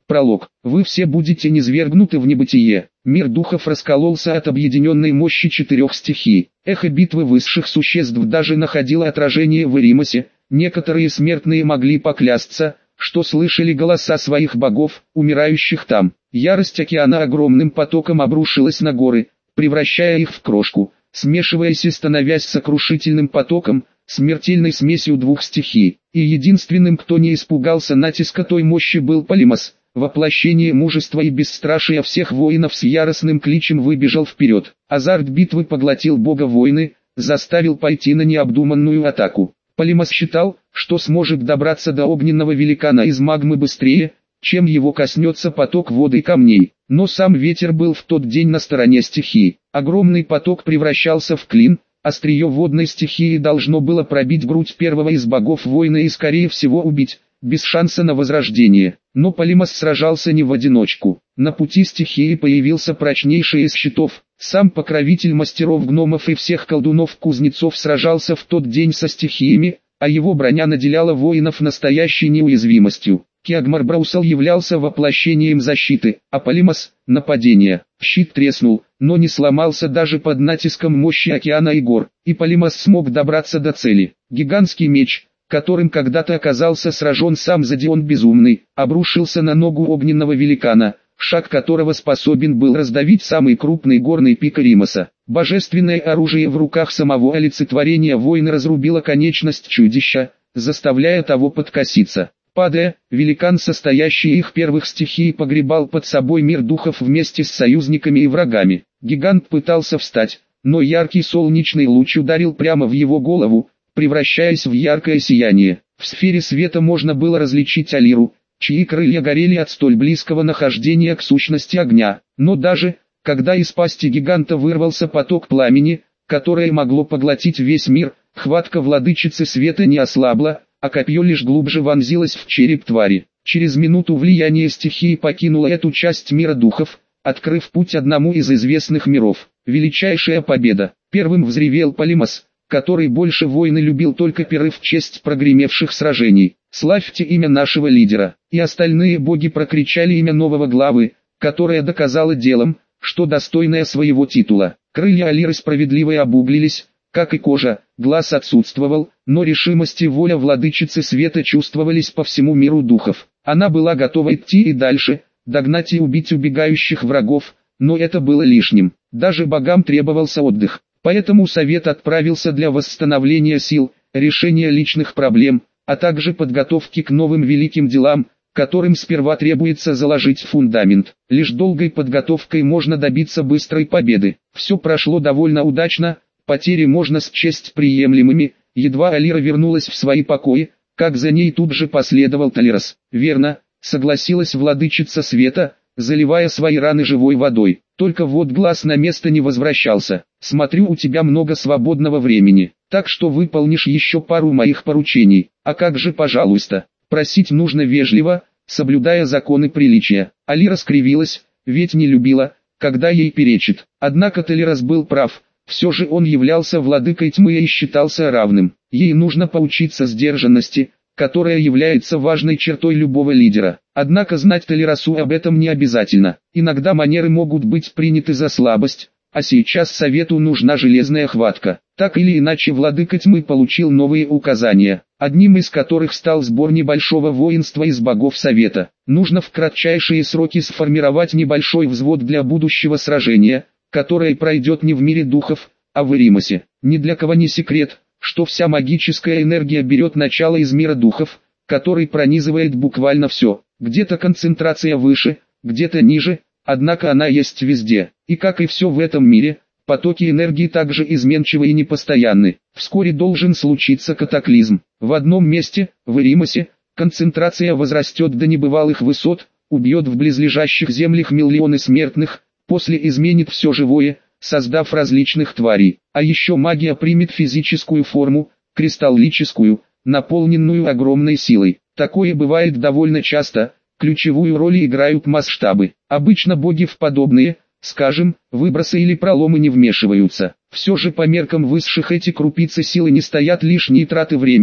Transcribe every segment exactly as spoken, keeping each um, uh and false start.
Пролог. Вы все будете низвергнуты в небытие. Мир духов раскололся от объединенной мощи четырех стихий. Эхо битвы высших существ даже находило отражение в Эримосе. Некоторые смертные могли поклясться, что слышали голоса своих богов, умирающих там. Ярость океана огромным потоком обрушилась на горы, превращая их в крошку, смешиваясь и становясь сокрушительным потоком, смертельной смесью двух стихий. И единственным, кто не испугался натиска той мощи, был Полимос. Воплощение мужества и бесстрашия всех воинов с яростным кличем выбежал вперед. Азарт битвы поглотил бога войны, заставил пойти на необдуманную атаку. Полимос считал, что сможет добраться до огненного великана из магмы быстрее, чем его коснется поток воды и камней. Но сам ветер был в тот день на стороне стихии. Огромный поток превращался в клин, острие водной стихии должно было пробить грудь первого из богов войны и скорее всего убить, без шанса на возрождение. Но Полимос сражался не в одиночку. На пути стихии появился прочнейший из щитов. Сам покровитель мастеров-гномов и всех колдунов-кузнецов сражался в тот день со стихиями, а его броня наделяла воинов настоящей неуязвимостью. Киагмар Браусал являлся воплощением защиты, а Полимос – нападения. Щит треснул, но не сломался даже под натиском мощи океана и гор, и Полимос смог добраться до цели. Гигантский меч, которым когда-то оказался сражен сам Зодион Безумный, обрушился на ногу огненного великана, шаг которого способен был раздавить самый крупный горный пик Эримоса. Божественное оружие в руках самого олицетворения воина разрубило конечность чудища, заставляя того подкоситься. Падая, великан, состоящий их первых стихий, погребал под собой мир духов вместе с союзниками и врагами. Гигант пытался встать, но яркий солнечный луч ударил прямо в его голову, превращаясь в яркое сияние. В сфере света можно было различить Алиру, чьи крылья горели от столь близкого нахождения к сущности огня. Но даже, когда из пасти гиганта вырвался поток пламени, которое могло поглотить весь мир, хватка владычицы света не ослабла, а копье лишь глубже вонзилось в череп твари. Через минуту влияние стихии покинуло эту часть мира духов, открыв путь одному из известных миров. Величайшая победа. Первым взревел Полимос, который больше войны любил только пиры в честь прогремевших сражений. «Славьте имя нашего лидера!» И остальные боги прокричали имя нового главы, которая доказала делом, что достойная своего титула. Крылья Алиры справедливо обуглились, как и кожа, глаз отсутствовал, но решимость и воля владычицы света чувствовались по всему миру духов. Она была готова идти и дальше, догнать и убить убегающих врагов, но это было лишним. Даже богам требовался отдых. Поэтому совет отправился для восстановления сил, решения личных проблем, а также подготовки к новым великим делам, которым сперва требуется заложить фундамент. Лишь долгой подготовкой можно добиться быстрой победы. Все прошло довольно удачно, потери можно счесть приемлемыми. Едва Алира вернулась в свои покои, как за ней тут же последовал Талирос. «Верно», — согласилась владычица света, заливая свои раны живой водой. «Только вот глаз на место не возвращался. Смотрю, у тебя много свободного времени, так что выполнишь еще пару моих поручений. А как же, пожалуйста?» Просить нужно вежливо, соблюдая законы приличия. Алира скривилась, ведь не любила, когда ей перечит. Однако Талирос был прав. Все же он являлся владыкой тьмы и считался равным. Ей нужно поучиться сдержанности, которая является важной чертой любого лидера. Однако знать Талиросу об этом не обязательно. Иногда манеры могут быть приняты за слабость, а сейчас совету нужна железная хватка. Так или иначе владыка тьмы получил новые указания, одним из которых стал сбор небольшого воинства из богов совета. Нужно в кратчайшие сроки сформировать небольшой взвод для будущего сражения, которое пройдет не в мире духов, а в Эримосе. Ни для кого не секрет, что вся магическая энергия берет начало из мира духов, который пронизывает буквально все. Где-то концентрация выше, где-то ниже, однако она есть везде. И как и все в этом мире, потоки энергии также изменчивы и непостоянны. Вскоре должен случиться катаклизм. В одном месте, в Эримосе, концентрация возрастет до небывалых высот, убьет в близлежащих землях миллионы смертных, после изменит все живое, создав различных тварей. А еще магия примет физическую форму, кристаллическую, наполненную огромной силой. Такое бывает довольно часто, ключевую роль играют масштабы. Обычно боги в подобные, скажем, выбросы или проломы не вмешиваются. Все же по меркам высших эти крупицы силы не стоят лишние траты времени,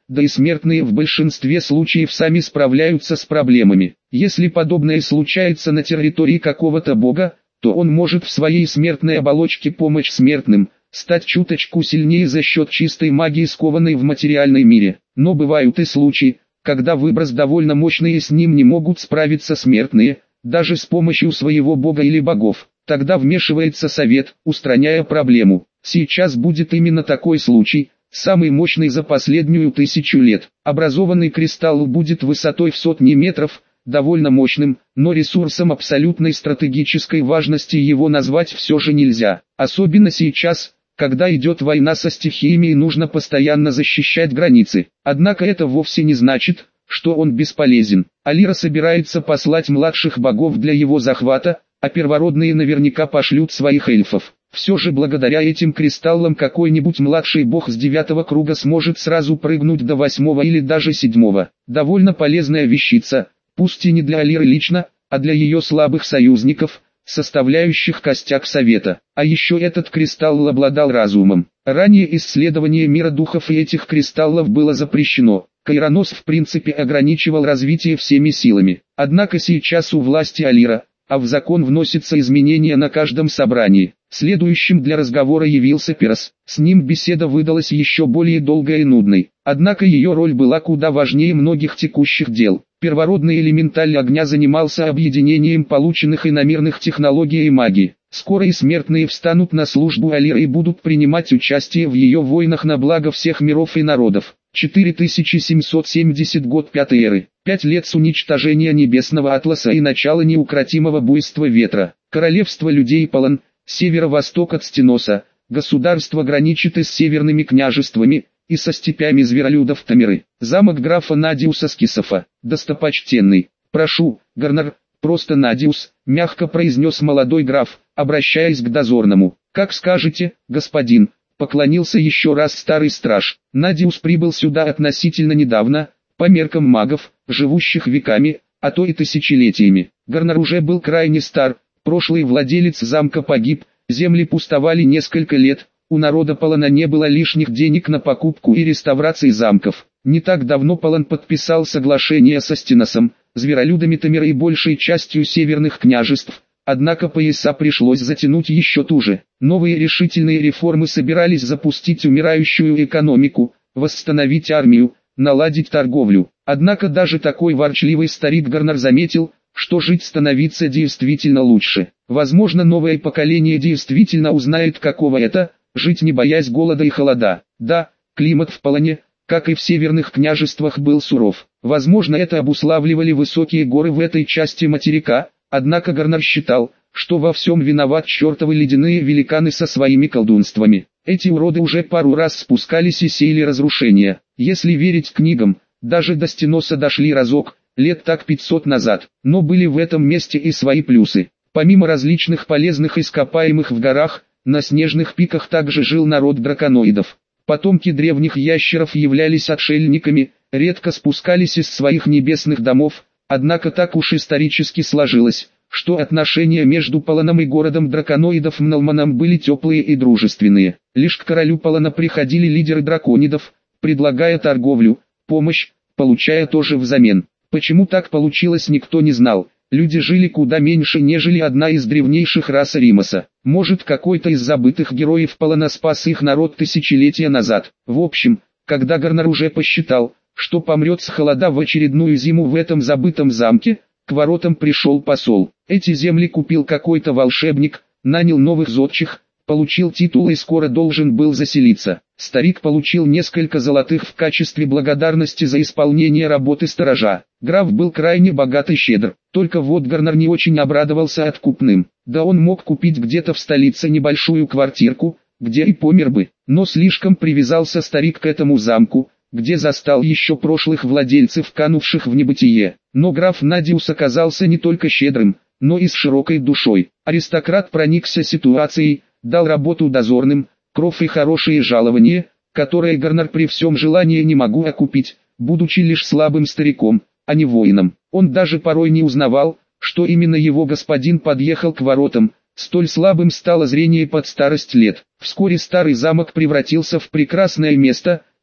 да и смертные в большинстве случаев сами справляются с проблемами. Если подобное случается на территории какого-то бога, то он может в своей смертной оболочке помочь смертным, стать чуточку сильнее за счет чистой магии, скованной в материальном мире. Но бывают и случаи, когда выброс довольно мощный и с ним не могут справиться смертные, даже с помощью своего бога или богов. Тогда вмешивается совет, устраняя проблему. Сейчас будет именно такой случай, самый мощный за последнюю тысячу лет. Образованный кристалл будет высотой в сотни метров, довольно мощным, но ресурсом абсолютной стратегической важности его назвать все же нельзя. Особенно сейчас, когда идет война со стихиями и нужно постоянно защищать границы. Однако это вовсе не значит, что он бесполезен. Алира собирается послать младших богов для его захвата, а первородные наверняка пошлют своих эльфов. Все же благодаря этим кристаллам какой-нибудь младший бог с девятого круга сможет сразу прыгнуть до восьмого или даже седьмого. Довольно полезная вещица, пусть и не для Алиры лично, а для ее слабых союзников, составляющих костяк совета. А еще этот кристалл обладал разумом. Ранее исследование мира духов и этих кристаллов было запрещено. Кайронос в принципе ограничивал развитие всеми силами. Однако сейчас у власти Алира, а в закон вносятся изменения на каждом собрании. Следующим для разговора явился Пирос. С ним беседа выдалась еще более долгой и нудной. Однако ее роль была куда важнее многих текущих дел. Первородный элементаль огня занимался объединением полученных иномирных технологий и магии. Скоро и смертные встанут на службу Алиры и будут принимать участие в ее войнах на благо всех миров и народов. четыре тысячи семьсот семидесятый год пятой эры. Пять лет с уничтожения небесного атласа и начала неукротимого буйства ветра. Королевство людей Полон, северо-восток от Стеноса. Государство граничит и с северными княжествами, и со степями зверолюдов Тамеры. Замок графа Надиуса Скисофа. Достопочтенный. Прошу, Гарнар, просто Надиус, мягко произнес молодой граф, обращаясь к дозорному. Как скажете, господин. Поклонился еще раз старый страж. Надиус прибыл сюда относительно недавно, по меркам магов, живущих веками, а то и тысячелетиями. Гарнар уже был крайне стар, прошлый владелец замка погиб, земли пустовали несколько лет, у народа Полона не было лишних денег на покупку и реставрацию замков. Не так давно Полон подписал соглашение со Стеносом, зверолюдами Тамеры и большей частью северных княжеств. Однако пояса пришлось затянуть еще туже. Новые решительные реформы собирались запустить умирающую экономику, восстановить армию, наладить торговлю. Однако даже такой ворчливый старик Гарнар заметил, что жить становится действительно лучше. Возможно, новое поколение действительно узнает, каково это – жить не боясь голода и холода. Да, климат в Полоне, как и в северных княжествах, был суров. Возможно, это обуславливали высокие горы в этой части материка. Однако Гарнар считал, что во всем виноват чертовы ледяные великаны со своими колдунствами. Эти уроды уже пару раз спускались и сеяли разрушения. Если верить книгам, даже до Стеноса дошли разок, лет так пятьсот назад. Но были в этом месте и свои плюсы. Помимо различных полезных ископаемых в горах, на снежных пиках также жил народ драконоидов. Потомки древних ящеров являлись отшельниками, редко спускались из своих небесных домов. Однако так уж исторически сложилось, что отношения между Полоном и городом драконоидов Мнолманом были теплые и дружественные. Лишь к королю Полона приходили лидеры драконидов, предлагая торговлю, помощь, получая тоже взамен. Почему так получилось, никто не знал. Люди жили куда меньше, нежели одна из древнейших рас Римоса. Может, какой-то из забытых героев Полона спас их народ тысячелетия назад. В общем, когда Гарнар уже посчитал, что помрет с холода в очередную зиму в этом забытом замке, к воротам пришел посол. Эти земли купил какой-то волшебник, нанял новых зодчих, получил титул и скоро должен был заселиться. Старик получил несколько золотых в качестве благодарности за исполнение работы сторожа. Граф был крайне богат и щедр, только вот Гарнар не очень обрадовался откупным. Да он мог купить где-то в столице небольшую квартирку, где и помер бы, но слишком привязался старик к этому замку, где застал еще прошлых владельцев, канувших в небытие. Но граф Надиус оказался не только щедрым, но и с широкой душой. Аристократ проникся ситуацией, дал работу дозорным, кров и хорошие жалования, которые Гарнар при всем желании не могу окупить, будучи лишь слабым стариком, а не воином. Он даже порой не узнавал, что именно его господин подъехал к воротам, столь слабым стало зрение под старость лет. Вскоре старый замок превратился в прекрасное место,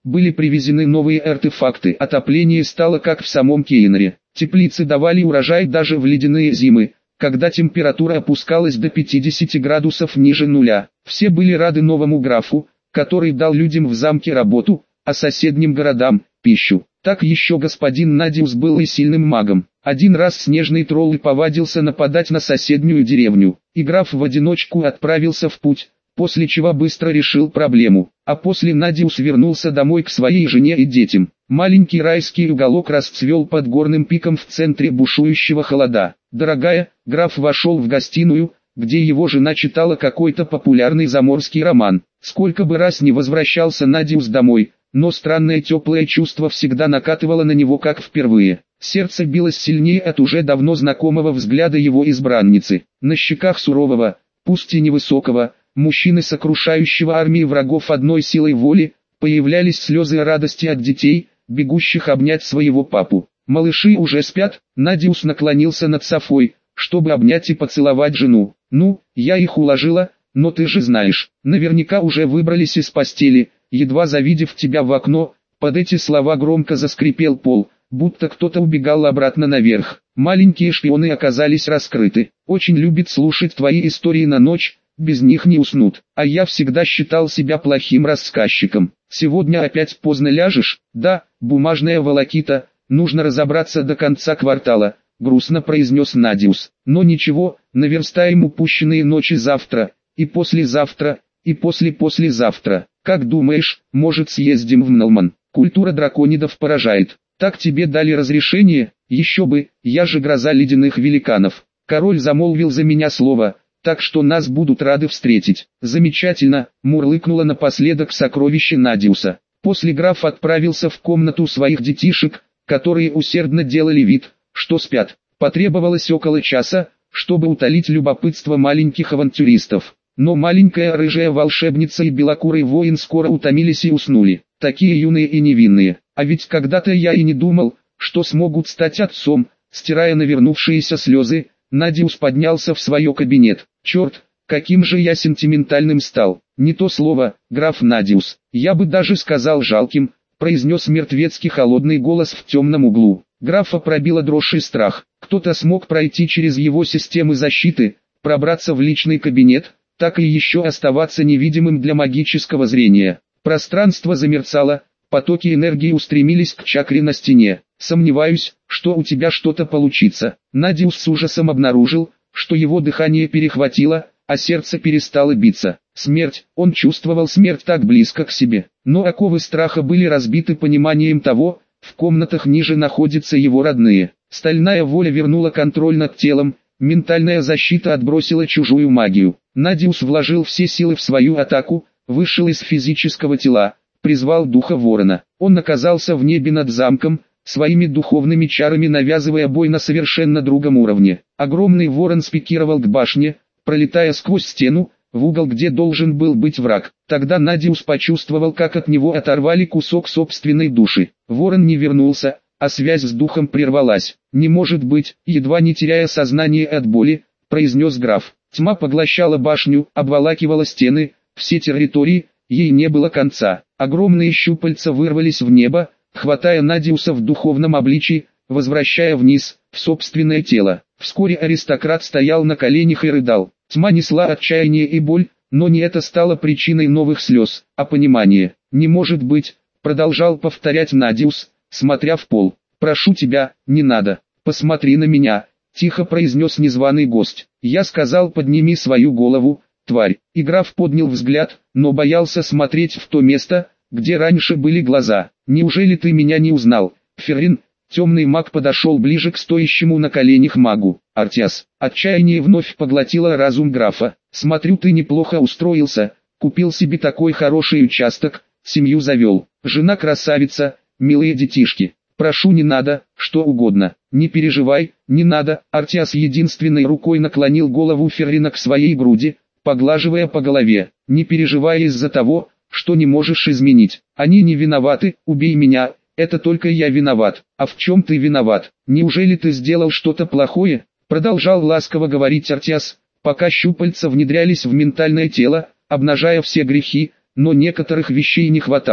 были привезены новые артефакты. Отопление стало как в самом Кейнере. Теплицы давали урожай даже в ледяные зимы, когда температура опускалась до пятидесяти градусов ниже нуля. Все были рады новому графу, который дал людям в замке работу, а соседним городам – пищу. Так еще господин Надиус был и сильным магом. Один раз снежный тролль и повадился нападать на соседнюю деревню, и граф в одиночку отправился в путь, после чего быстро решил проблему. А после Надиус вернулся домой к своей жене и детям. Маленький райский уголок расцвел под горным пиком в центре бушующего холода. «Дорогая», граф вошел в гостиную, где его жена читала какой-то популярный заморский роман. Сколько бы раз не возвращался Надиус домой, но странное теплое чувство всегда накатывало на него как впервые. Сердце билось сильнее от уже давно знакомого взгляда его избранницы. На щеках сурового, пусть и невысокого, мужчины, сокрушающего армии врагов одной силой воли, появлялись слезы радости от детей, бегущих обнять своего папу. Малыши уже спят. Надиус наклонился над Софой, чтобы обнять и поцеловать жену. «Ну, я их уложила, но ты же знаешь, наверняка уже выбрались из постели». Едва завидев тебя в окно, под эти слова громко заскрипел пол, будто кто-то убегал обратно наверх. Маленькие шпионы оказались раскрыты. Очень любит слушать твои истории на ночь, без них не уснут. А я всегда считал себя плохим рассказчиком. Сегодня опять поздно ляжешь? Да, бумажная волокита, нужно разобраться до конца квартала, грустно произнес Надиус. Но ничего, наверстаем упущенные ночи завтра, и послезавтра, и после-послезавтра. Как думаешь, может съездим в Мнолман? Культура драконидов поражает. Так тебе дали разрешение? Еще бы, я же гроза ледяных великанов. Король замолвил за меня слово, так что нас будут рады встретить. Замечательно, мурлыкнула напоследок сокровище Надиуса. После граф отправился в комнату своих детишек, которые усердно делали вид, что спят. Потребовалось около часа, чтобы утолить любопытство маленьких авантюристов. Но маленькая рыжая волшебница и белокурый воин скоро утомились и уснули, такие юные и невинные. А ведь когда-то я и не думал, что смогут стать отцом. Стирая навернувшиеся слезы, Надиус поднялся в свой кабинет. Черт, каким же я сентиментальным стал. Не то слово, граф Надиус, я бы даже сказал жалким, произнес мертвецкий холодный голос в темном углу. Графа пробила дрожь и страх. Кто-то смог пройти через его системы защиты, пробраться в личный кабинет, так и еще оставаться невидимым для магического зрения. Пространство замерцало, потоки энергии устремились к чакре на стене. «Сомневаюсь, что у тебя что-то получится». Надиус с ужасом обнаружил, что его дыхание перехватило, а сердце перестало биться. Смерть, он чувствовал смерть так близко к себе. Но оковы страха были разбиты пониманием того, в комнатах ниже находятся его родные. Стальная воля вернула контроль над телом, ментальная защита отбросила чужую магию. Надиус вложил все силы в свою атаку, вышел из физического тела, призвал духа ворона. Он оказался в небе над замком, своими духовными чарами навязывая бой на совершенно другом уровне. Огромный ворон спикировал к башне, пролетая сквозь стену, в угол, где должен был быть враг. Тогда Надиус почувствовал, как от него оторвали кусок собственной души. Ворон не вернулся, а связь с духом прервалась. «Не может быть», едва не теряя сознание от боли, произнес граф. Тьма поглощала башню, обволакивала стены, все территории, ей не было конца. Огромные щупальца вырвались в небо, хватая Надиуса в духовном обличии, возвращая вниз, в собственное тело. Вскоре аристократ стоял на коленях и рыдал. Тьма несла отчаяние и боль, но не это стало причиной новых слез, а понимание. «Не может быть», продолжал повторять Надиус, смотря в пол. «Прошу тебя, не надо, посмотри на меня», тихо произнес незваный гость. Я сказал: подними свою голову, тварь. И граф поднял взгляд, но боялся смотреть в то место, где раньше были глаза. «Неужели ты меня не узнал, Феррин?» Темный маг подошел ближе к стоящему на коленях магу. «Артиас». Отчаяние вновь поглотило разум графа. «Смотрю, ты неплохо устроился, купил себе такой хороший участок, семью завел. Жена красавица, милые детишки. Прошу, не надо, что угодно. Не переживай, не надо». Артиас единственной рукой наклонил голову Феррина к своей груди, поглаживая по голове. «Не переживай из-за того, что не можешь изменить. Они не виноваты, убей меня, это только я виноват». «А в чем ты виноват? Неужели ты сделал что-то плохое?» Продолжал ласково говорить Артиас, пока щупальца внедрялись в ментальное тело, обнажая все грехи, но некоторых вещей не хватало.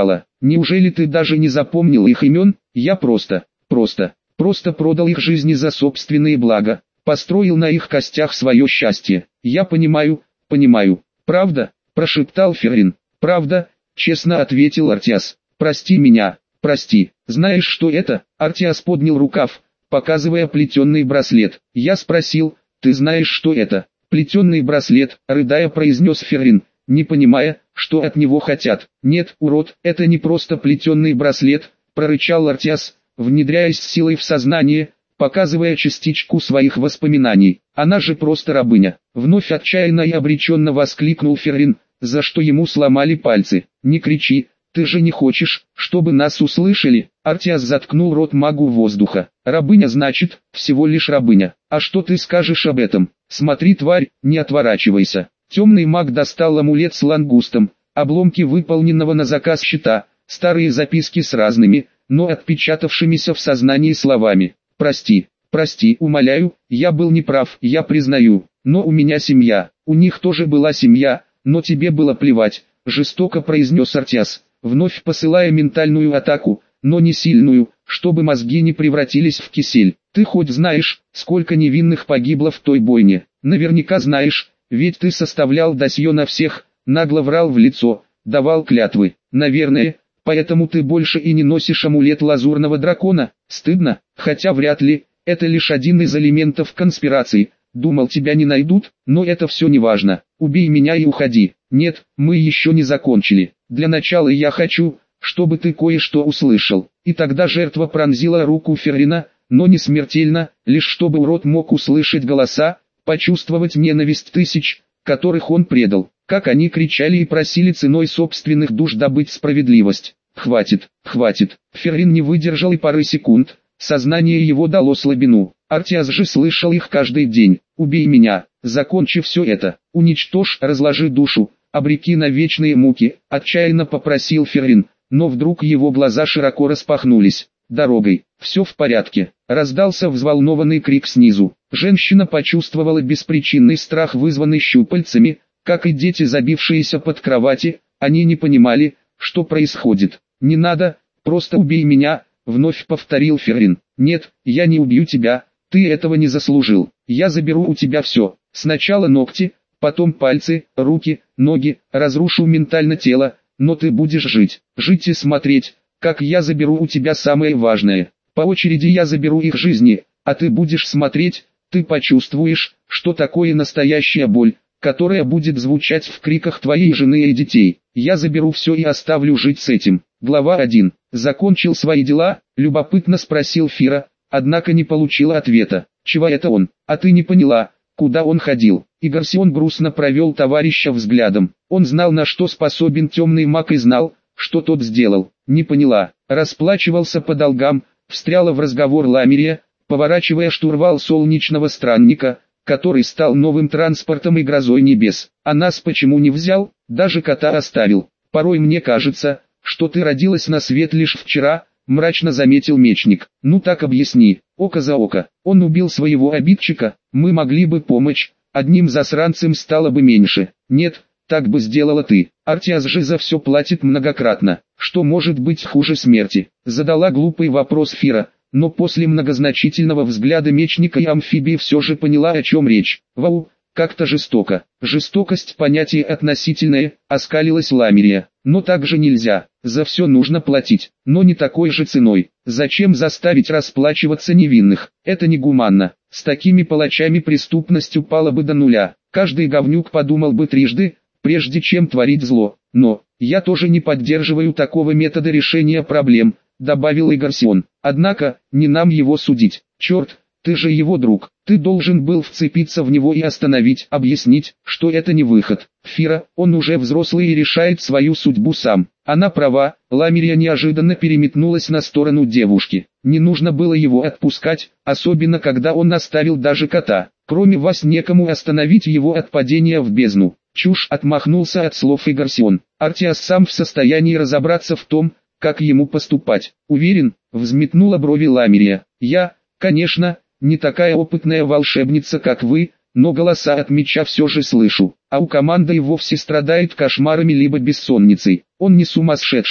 Неужели ты даже не запомнил их имен? Я просто, просто, просто продал их жизни за собственные блага, построил на их костях свое счастье. Я понимаю, понимаю. Правда? Прошептал Феррин. Правда? Честно ответил Артиас. Прости меня, прости. Знаешь, что это? Артиас поднял рукав, показывая плетеный браслет. Я спросил, ты знаешь, что это? Плетеный браслет, рыдая произнес Феррин, не понимая, что от него хотят. Нет, урод, это не просто плетеный браслет, прорычал Артиас, внедряясь силой в сознание, показывая частичку своих воспоминаний. Она же просто рабыня. Вновь отчаянно и обреченно воскликнул Феррин, за что ему сломали пальцы. Не кричи, ты же не хочешь, чтобы нас услышали? Артиас заткнул рот магу воздуха. Рабыня значит, всего лишь рабыня. А что ты скажешь об этом? Смотри, тварь, не отворачивайся. Темный маг достал амулет с лангустом, обломки выполненного на заказ щита, старые записки с разными, но отпечатавшимися в сознании словами. Прости, прости, умоляю, я был неправ, я признаю, но у меня семья, у них тоже была семья, но тебе было плевать, жестоко произнес Артиас, вновь посылая ментальную атаку, но не сильную, чтобы мозги не превратились в кисель. Ты хоть знаешь, сколько невинных погибло в той бойне? Наверняка знаешь, ведь ты составлял досье на всех, нагло врал в лицо, давал клятвы. Наверное, поэтому ты больше и не носишь амулет лазурного дракона. Стыдно, хотя вряд ли, это лишь один из элементов конспирации. Думал, тебя не найдут, но это все не важно. Убей меня и уходи. Нет, мы еще не закончили. Для начала я хочу, чтобы ты кое-что услышал. И тогда жертва пронзила руку Феррина, но не смертельно, лишь чтобы урод мог услышать голоса, почувствовать ненависть тысяч, которых он предал. Как они кричали и просили ценой собственных душ добыть справедливость. Хватит, хватит. Феррин не выдержал и пары секунд. Сознание его дало слабину. Артиас же слышал их каждый день. Убей меня, закончи все это. Уничтожь, разложи душу, обреки на вечные муки. Отчаянно попросил Феррин, но вдруг его глаза широко распахнулись. Дорогой, все в порядке. Раздался взволнованный крик снизу. Женщина почувствовала беспричинный страх, вызванный щупальцами. Как и дети, забившиеся под кровати, они не понимали, что происходит. «Не надо, просто убей меня», — вновь повторил Феррин. «Нет, я не убью тебя, ты этого не заслужил. Я заберу у тебя все. Сначала ногти, потом пальцы, руки, ноги, разрушу ментально тело, но ты будешь жить, жить и смотреть, как я заберу у тебя самое важное. По очереди я заберу их жизни, а ты будешь смотреть, ты почувствуешь, что такое настоящая боль, которая будет звучать в криках твоей жены и детей. Я заберу все и оставлю жить с этим». Глава один. Закончил свои дела, любопытно спросил Фира, однако не получила ответа. Чего это он? А ты не поняла, куда он ходил? Игарсион грустно провел товарища взглядом. Он знал, на что способен темный маг, и знал, что тот сделал. Не поняла. Расплачивался по долгам, встряла в разговор Ламирия, поворачивая штурвал солнечного странника, который стал новым транспортом и грозой небес. А нас почему не взял? Даже кота оставил. Порой мне кажется, что ты родилась на свет лишь вчера, мрачно заметил мечник. Ну так объясни, око за око. Он убил своего обидчика, мы могли бы помочь, одним засранцем стало бы меньше. Нет, так бы сделала ты. Артиас же за все платит многократно. Что может быть хуже смерти? Задала глупый вопрос Фира, но после многозначительного взгляда мечника и амфибии все же поняла, о чем речь. Вау, как-то жестоко. Жестокость — понятие относительное, оскалилась Ламирия. Но так же нельзя, за все нужно платить, но не такой же ценой. Зачем заставить расплачиваться невинных? Это негуманно. С такими палачами преступность упала бы до нуля. Каждый говнюк подумал бы трижды, прежде чем творить зло. Но, я тоже не поддерживаю такого метода решения проблем, добавил Игарсион. Однако, не нам его судить. Черт, ты же его друг. Ты должен был вцепиться в него и остановить, объяснить, что это не выход. Фира, он уже взрослый и решает свою судьбу сам. Она права. Ламирия неожиданно переметнулась на сторону девушки. Не нужно было его отпускать, особенно когда он оставил даже кота. Кроме вас некому остановить его от падения в бездну. Чушь, отмахнулся от слов Игарсион. Артиас сам в состоянии разобраться в том, как ему поступать. Уверен, взметнула брови Ламирия. Я, конечно, не такая опытная волшебница, как вы, но голоса от меча все же слышу. А у команды и вовсе страдает кошмарами либо бессонницей. Он не сумасшедший.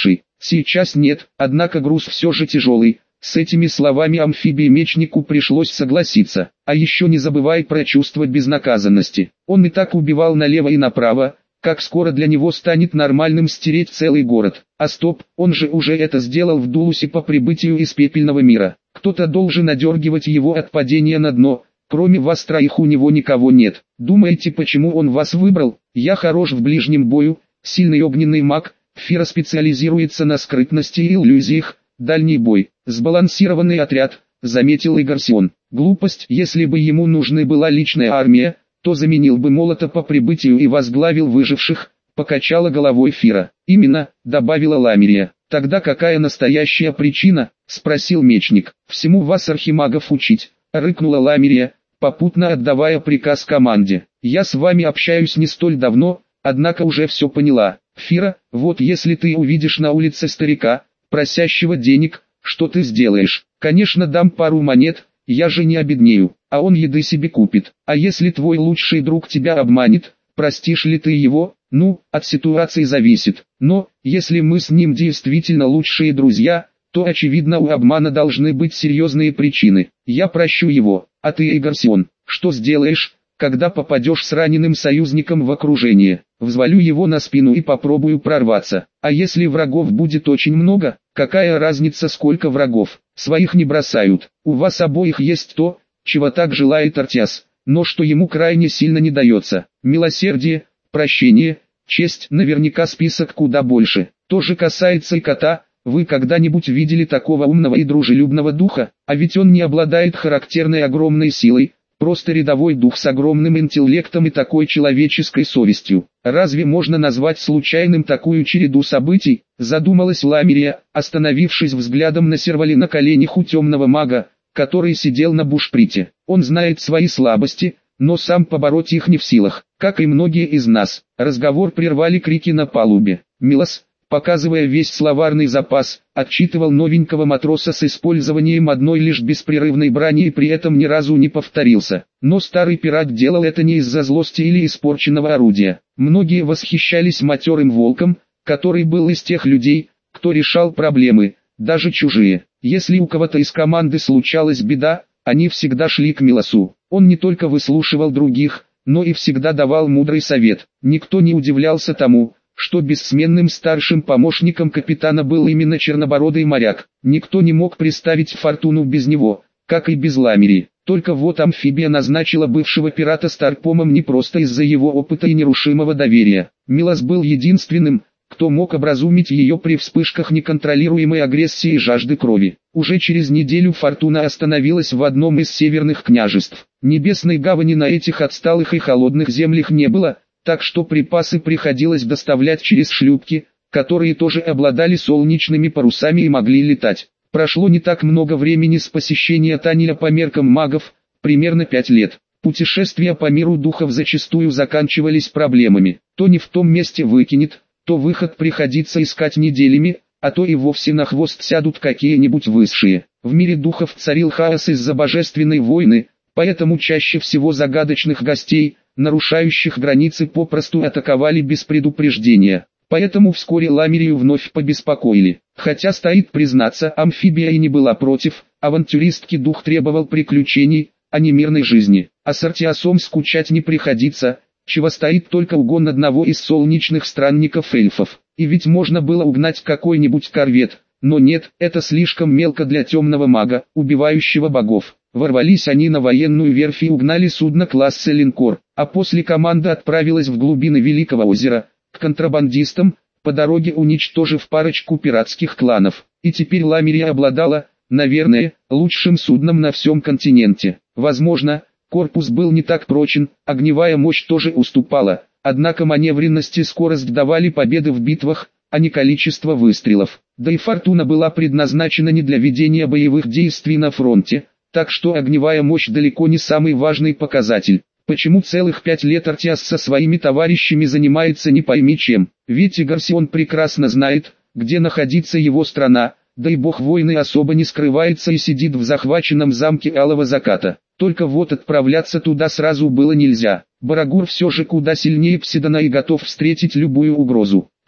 Сейчас нет, однако груз все же тяжелый. С этими словами амфибии-мечнику пришлось согласиться. А еще не забывай про чувство безнаказанности. Он и так убивал налево и направо. Как скоро для него станет нормальным стереть целый город? А стоп, он же уже это сделал в Дулусе по прибытию из пепельного мира. Кто-то должен одергивать его от падения на дно. Кроме вас троих у него никого нет. Думаете, почему он вас выбрал? Я хорош в ближнем бою, сильный огненный маг. Фира специализируется на скрытности и иллюзиях. Дальний бой, сбалансированный отряд, заметил Игарсион. Глупость, если бы ему нужна была личная армия, то заменил бы молота по прибытию и возглавил выживших, покачала головой Фира. Именно, добавила Ламирия. Тогда какая настоящая причина, спросил мечник. Всему вас архимагов учить, рыкнула Ламирия, попутно отдавая приказ команде. Я с вами общаюсь не столь давно, однако уже все поняла. Фира, вот если ты увидишь на улице старика, просящего денег, что ты сделаешь? Конечно, дам пару монет, я же не обеднею, а он еды себе купит. А если твой лучший друг тебя обманет, простишь ли ты его? Ну, от ситуации зависит. Но, если мы с ним действительно лучшие друзья, то очевидно у обмана должны быть серьезные причины. Я прощу его. А ты, Игарсион, что сделаешь, когда попадешь с раненым союзником в окружение? Взвалю его на спину и попробую прорваться. А если врагов будет очень много, какая разница сколько врагов? Своих не бросают. У вас обоих есть то, чего так желает Артиас, но что ему крайне сильно не дается. Милосердие, прощение, честь, наверняка список куда больше. То же касается и кота. Вы когда-нибудь видели такого умного и дружелюбного духа? А ведь он не обладает характерной огромной силой. Просто рядовой дух с огромным интеллектом и такой человеческой совестью. Разве можно назвать случайным такую череду событий? Задумалась Ламирия, остановившись взглядом на сервали на коленях у темного мага, который сидел на бушприте. Он знает свои слабости, но сам побороть их не в силах, как и многие из нас. Разговор прервали крики на палубе. Милос, показывая весь словарный запас, отчитывал новенького матроса с использованием одной лишь беспрерывной брани и при этом ни разу не повторился. Но старый пират делал это не из-за злости или испорченного орудия. Многие восхищались матерым волком, который был из тех людей, кто решал проблемы, даже чужие. Если у кого-то из команды случалась беда, они всегда шли к Милосу. Он не только выслушивал других, но и всегда давал мудрый совет. Никто не удивлялся тому, что бессменным старшим помощником капитана был именно чернобородый моряк. Никто не мог представить Фортуну без него, как и без Ламирии. Только вот амфибия назначила бывшего пирата старпомом не просто из-за его опыта и нерушимого доверия. Милос был единственным, кто мог образумить ее при вспышках неконтролируемой агрессии и жажды крови. Уже через неделю Фортуна остановилась в одном из северных княжеств. Небесной гавани на этих отсталых и холодных землях не было, так что припасы приходилось доставлять через шлюпки, которые тоже обладали солнечными парусами и могли летать. Прошло не так много времени с посещения Таниля по меркам магов, примерно пять лет. Путешествия по миру духов зачастую заканчивались проблемами. То не в том месте выкинет, то выход приходится искать неделями, а то и вовсе на хвост сядут какие-нибудь высшие. В мире духов царил хаос из-за божественной войны, поэтому чаще всего загадочных гостей, нарушающих границы, попросту атаковали без предупреждения. Поэтому вскоре Ламирию вновь побеспокоили. Хотя стоит признаться, амфибия и не была против, авантюристки дух требовал приключений, а не мирной жизни. А с Артиасом скучать не приходится, чего стоит только угон одного из солнечных странников эльфов. И ведь можно было угнать какой-нибудь корвет, но нет, это слишком мелко для темного мага, убивающего богов. Ворвались они на военную верфь и угнали судно класса линкор, а после команда отправилась в глубины Великого озера, к контрабандистам, по дороге уничтожив парочку пиратских кланов. И теперь Ламирия обладала, наверное, лучшим судном на всем континенте. Возможно, корпус был не так прочен, огневая мощь тоже уступала, однако маневренность и скорость давали победы в битвах, а не количество выстрелов. Да и Фортуна была предназначена не для ведения боевых действий на фронте, так что огневая мощь далеко не самый важный показатель. Почему целых пять лет Артиас со своими товарищами занимается не пойми чем? Ведь Игарсион прекрасно знает, где находится его страна, да и бог войны особо не скрывается и сидит в захваченном замке Алого Заката. Только вот отправляться туда сразу было нельзя. Барагур все же куда сильнее Псидона и готов встретить любую угрозу. К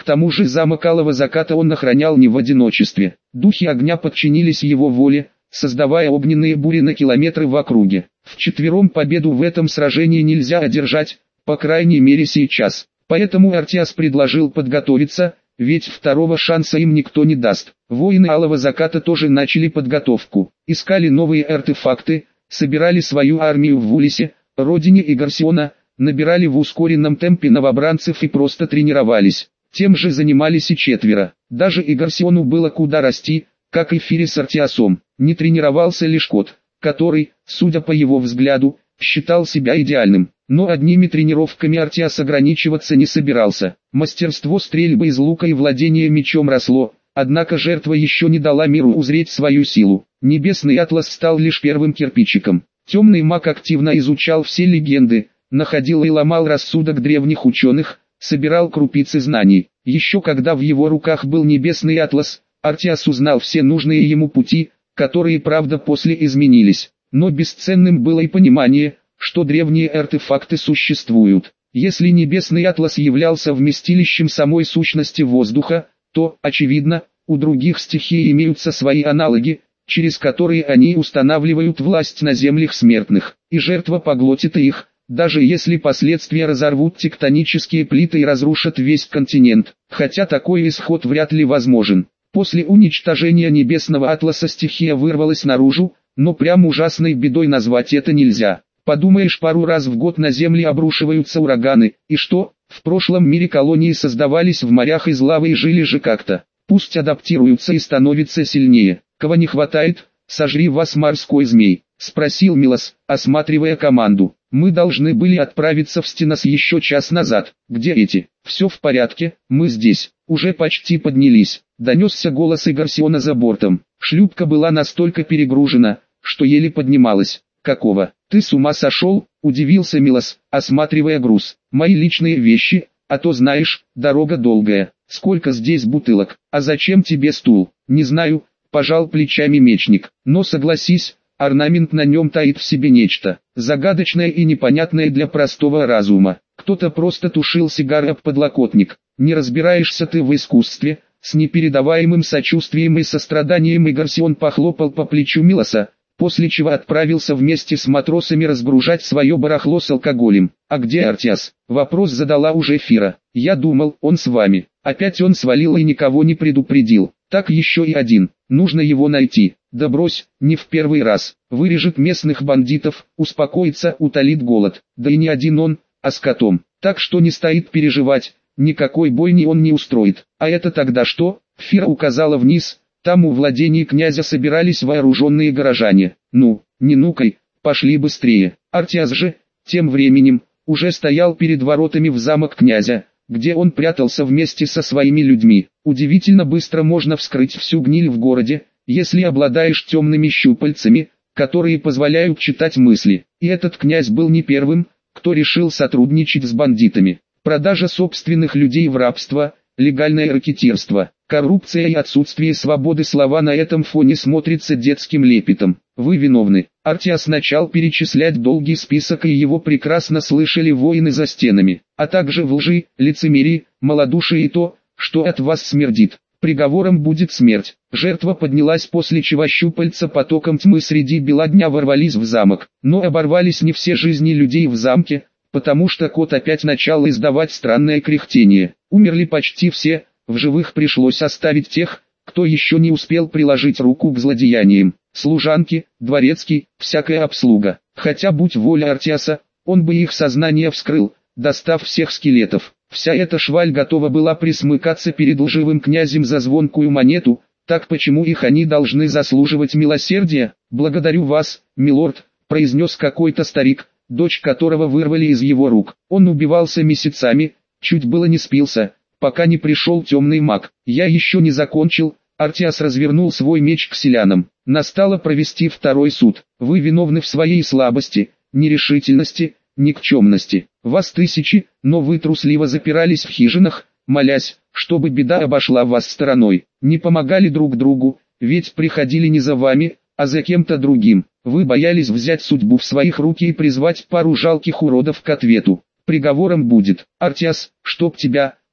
тому же замок Алого Заката он охранял не в одиночестве. Духи огня подчинились его воле, создавая огненные бури на километры в округе. Вчетвером победу в этом сражении нельзя одержать, по крайней мере сейчас. Поэтому Артиас предложил подготовиться, ведь второго шанса им никто не даст. Воины Алого Заката тоже начали подготовку, искали новые артефакты, собирали свою армию в Вулисе, родине Игарсиона, набирали в ускоренном темпе новобранцев и просто тренировались. Тем же занимались и четверо. Даже Игарсиону было куда расти, как и Фире с Артиасом. Не тренировался лишь кот, который, судя по его взгляду, считал себя идеальным. Но одними тренировками Артиас ограничиваться не собирался. Мастерство стрельбы из лука и владение мечом росло, однако жертва еще не дала миру узреть свою силу. Небесный атлас стал лишь первым кирпичиком. Темный маг активно изучал все легенды, находил и ломал рассудок древних ученых, собирал крупицы знаний. Еще когда в его руках был небесный атлас, Артиас узнал все нужные ему пути, которые правда после изменились. Но бесценным было и понимание, что древние артефакты существуют. Если небесный атлас являлся вместилищем самой сущности воздуха, то, очевидно, у других стихий имеются свои аналоги, через которые они устанавливают власть на землях смертных, и жертва поглотит их, даже если последствия разорвут тектонические плиты и разрушат весь континент, хотя такой исход вряд ли возможен. После уничтожения небесного атласа стихия вырвалась наружу, но прям ужасной бедой назвать это нельзя. Подумаешь, пару раз в год на земли обрушиваются ураганы, и что? В прошлом мире колонии создавались в морях из лавы и жили же как-то. Пусть адаптируются и становятся сильнее. Кого не хватает, сожри вас морской змей, спросил Милос, осматривая команду. Мы должны были отправиться в Стенос еще час назад. Где эти? Все в порядке, мы здесь. Уже почти поднялись. Донесся голос Игарсиона за бортом. Шлюпка была настолько перегружена, что еле поднималась. Какого? Ты с ума сошел? Удивился Милос, осматривая груз. Мои личные вещи, а то знаешь, дорога долгая. Сколько здесь бутылок? А зачем тебе стул? Не знаю, пожал плечами мечник. Но согласись, орнамент на нем таит в себе нечто загадочное и непонятное для простого разума. Кто-то просто тушил сигары об подлокотник. Не разбираешься ты в искусстве? С непередаваемым сочувствием и состраданием Игарсион похлопал по плечу Милоса, после чего отправился вместе с матросами разгружать свое барахло с алкоголем. «А где Артиас?» Вопрос задала уже Фира. «Я думал, он с вами». Опять он свалил и никого не предупредил. Так еще и один. Нужно его найти. Да брось, не в первый раз. Вырежет местных бандитов, успокоится, утолит голод. Да и не один он, а с котом. Так что не стоит переживать, никакой бойни он не устроит. А это тогда что? Фира указала вниз. Там у владений князя собирались вооруженные горожане. Ну, не нукай, пошли быстрее. Артиас же, тем временем, уже стоял перед воротами в замок князя, где он прятался вместе со своими людьми. Удивительно быстро можно вскрыть всю гниль в городе, если обладаешь темными щупальцами, которые позволяют читать мысли. И этот князь был не первым, кто решил сотрудничать с бандитами. Продажа собственных людей в рабство, легальное ракетирство, коррупция и отсутствие свободы слова на этом фоне смотрится детским лепетом. Вы виновны. Артиас начал перечислять долгий список, и его прекрасно слышали воины за стенами, а также в лжи, лицемерии, малодушии и то, что от вас смердит. Приговором будет смерть. Жертва поднялась, после чего щупальца потоком тьмы среди бела дня ворвались в замок. Но оборвались не все жизни людей в замке, потому что кот опять начал издавать странное кряхтение. Умерли почти все, в живых пришлось оставить тех, кто еще не успел приложить руку к злодеяниям. Служанки, дворецкий, всякая обслуга. Хотя, будь воля Артиаса, он бы их сознание вскрыл, достав всех скелетов. Вся эта шваль готова была присмыкаться перед лживым князем за звонкую монету, так почему их они должны заслуживать милосердия? Благодарю вас, милорд, произнес какой-то старик, дочь которого вырвали из его рук. Он убивался месяцами, чуть было не спился, пока не пришел темный маг. Я еще не закончил. Артиас развернул свой меч к селянам. Настало провести второй суд. Вы виновны в своей слабости, нерешительности, никчемности. Вас тысячи, но вы трусливо запирались в хижинах, молясь, чтобы беда обошла вас стороной. Не помогали друг другу, ведь приходили не за вами, а за кем-то другим. Вы боялись взять судьбу в свои руки и призвать пару жалких уродов к ответу. Приговором будет: Артиас, чтоб тебя,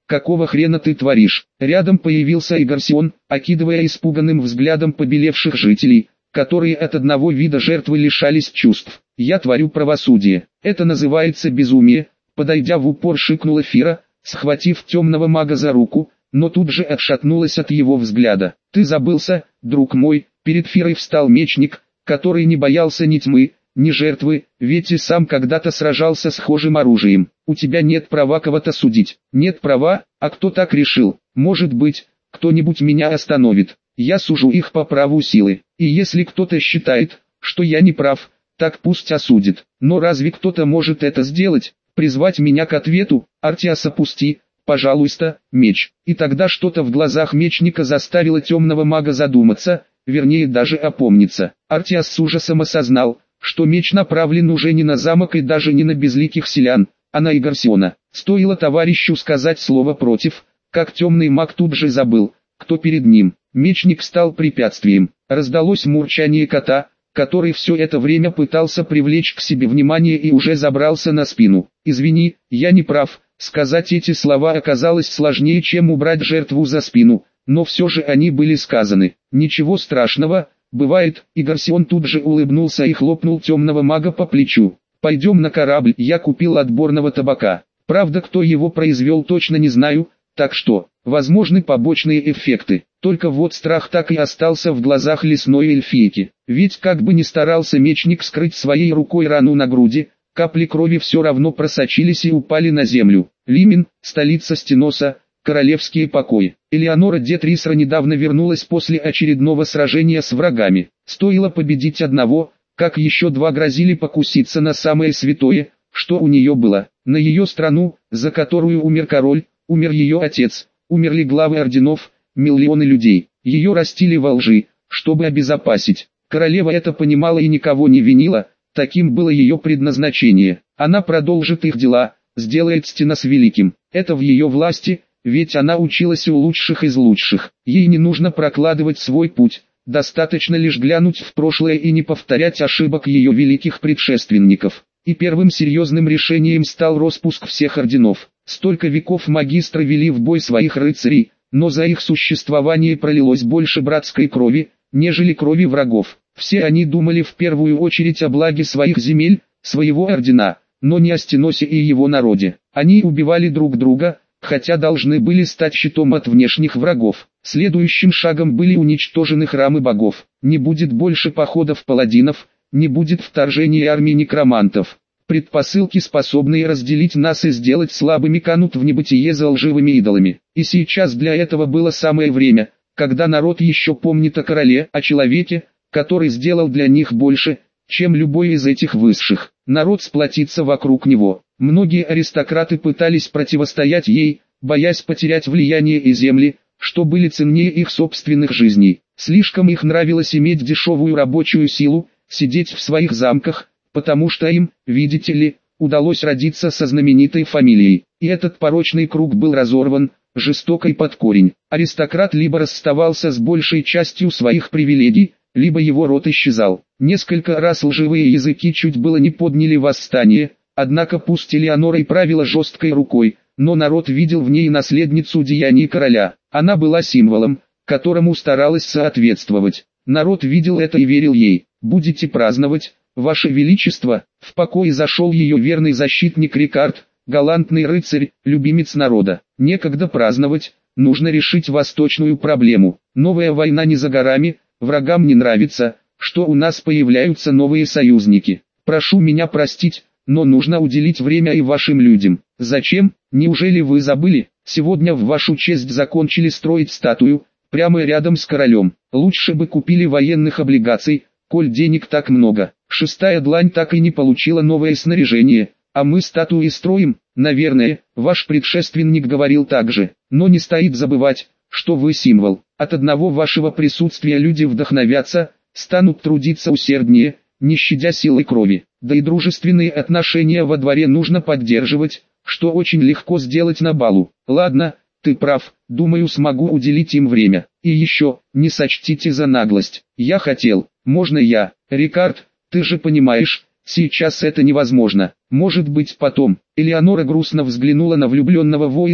какого хрена ты творишь?» Рядом появился Игарсион, окидывая испуганным взглядом побелевших жителей, которые от одного вида жертвы лишались чувств. «Я творю правосудие. Это называется безумие», — подойдя в упор шикнула Фира, схватив темного мага за руку, но тут же отшатнулась от его взгляда. «Ты забылся, друг мой», — перед Фирой встал мечник, который не боялся ни тьмы, ни жертвы, ведь и сам когда-то сражался с схожим оружием. «У тебя нет права кого-то судить». «Нет права, а кто так решил? Может быть, кто-нибудь меня остановит. Я сужу их по праву силы. И если кто-то считает, что я не прав, так пусть осудит. Но разве кто-то может это сделать? Призвать меня к ответу? Артиас, опусти, пожалуйста, меч». И тогда что-то в глазах мечника заставило темного мага задуматься, вернее даже опомниться. Артиас с ужасом осознал, что меч направлен уже не на замок и даже не на безликих селян, а на Игарсиона. Стоило товарищу сказать слово «против», как темный маг тут же забыл, кто перед ним. Мечник стал препятствием. Раздалось мурчание кота, который все это время пытался привлечь к себе внимание и уже забрался на спину. «Извини, я не прав». Сказать эти слова оказалось сложнее, чем убрать жертву за спину, но все же они были сказаны. «Ничего страшного, бывает». Игарсион тут же улыбнулся и хлопнул темного мага по плечу. «Пойдем на корабль, я купил отборного табака. Правда, кто его произвел, точно не знаю, так что, возможны побочные эффекты». Только вот страх так и остался в глазах лесной эльфийки. Ведь как бы ни старался мечник скрыть своей рукой рану на груди, капли крови все равно просочились и упали на землю. Лимин, столица Стеноса, королевские покои. Элеонора де Трисра недавно вернулась после очередного сражения с врагами. Стоило победить одного, как еще два грозили покуситься на самое святое, что у нее было. На ее страну, за которую умер король, умер ее отец, умерли главы орденов, миллионы людей. Ее растили во лжи, чтобы обезопасить. Королева это понимала и никого не винила, таким было ее предназначение. Она продолжит их дела, сделает Стенос великим. Это в ее власти, ведь она училась у лучших из лучших. Ей не нужно прокладывать свой путь, достаточно лишь глянуть в прошлое и не повторять ошибок ее великих предшественников. И первым серьезным решением стал распуск всех орденов. Столько веков магистры вели в бой своих рыцарей, но за их существование пролилось больше братской крови, нежели крови врагов. Все они думали в первую очередь о благе своих земель, своего ордена, но не о Стеносе и его народе. Они убивали друг друга, хотя должны были стать щитом от внешних врагов. Следующим шагом были уничтожены храмы богов. Не будет больше походов паладинов, не будет вторжения армии некромантов. Предпосылки, способные разделить нас и сделать слабыми, канут в небытие за лживыми идолами. И сейчас для этого было самое время, когда народ еще помнит о короле, о человеке, который сделал для них больше, чем любой из этих высших. Народ сплотится вокруг него. Многие аристократы пытались противостоять ей, боясь потерять влияние и земли, что были ценнее их собственных жизней. Слишком их нравилось иметь дешевую рабочую силу, сидеть в своих замках, потому что им, видите ли, удалось родиться со знаменитой фамилией. И этот порочный круг был разорван, жестоко и под корень. Аристократ либо расставался с большей частью своих привилегий, либо его род исчезал. Несколько раз лживые языки чуть было не подняли восстание, однако пусть Элеонора и правила жесткой рукой, но народ видел в ней наследницу деяний короля. Она была символом, которому старалась соответствовать. Народ видел это и верил ей. «Будете праздновать, Ваше Величество», в покой зашел ее верный защитник Рикард, галантный рыцарь, любимец народа. «Некогда праздновать, нужно решить восточную проблему. Новая война не за горами, врагам не нравится, что у нас появляются новые союзники. Прошу меня простить, но нужно уделить время и вашим людям». «Зачем? Неужели вы забыли? Сегодня в вашу честь закончили строить статую, прямо рядом с королем. Лучше бы купили военных облигаций, коль денег так много». Шестая длань так и не получила новое снаряжение, а мы статуи строим. Наверное, ваш предшественник говорил так же, но не стоит забывать, что вы символ. От одного вашего присутствия люди вдохновятся, станут трудиться усерднее, не щадя сил и крови. Да и дружественные отношения во дворе нужно поддерживать, что очень легко сделать на балу. Ладно, ты прав, думаю, смогу уделить им время. И еще, не сочтите за наглость. Я хотел, можно я, Рикард, ты же понимаешь, сейчас это невозможно. Может быть потом. Элеонора грустно взглянула на влюбленного воина,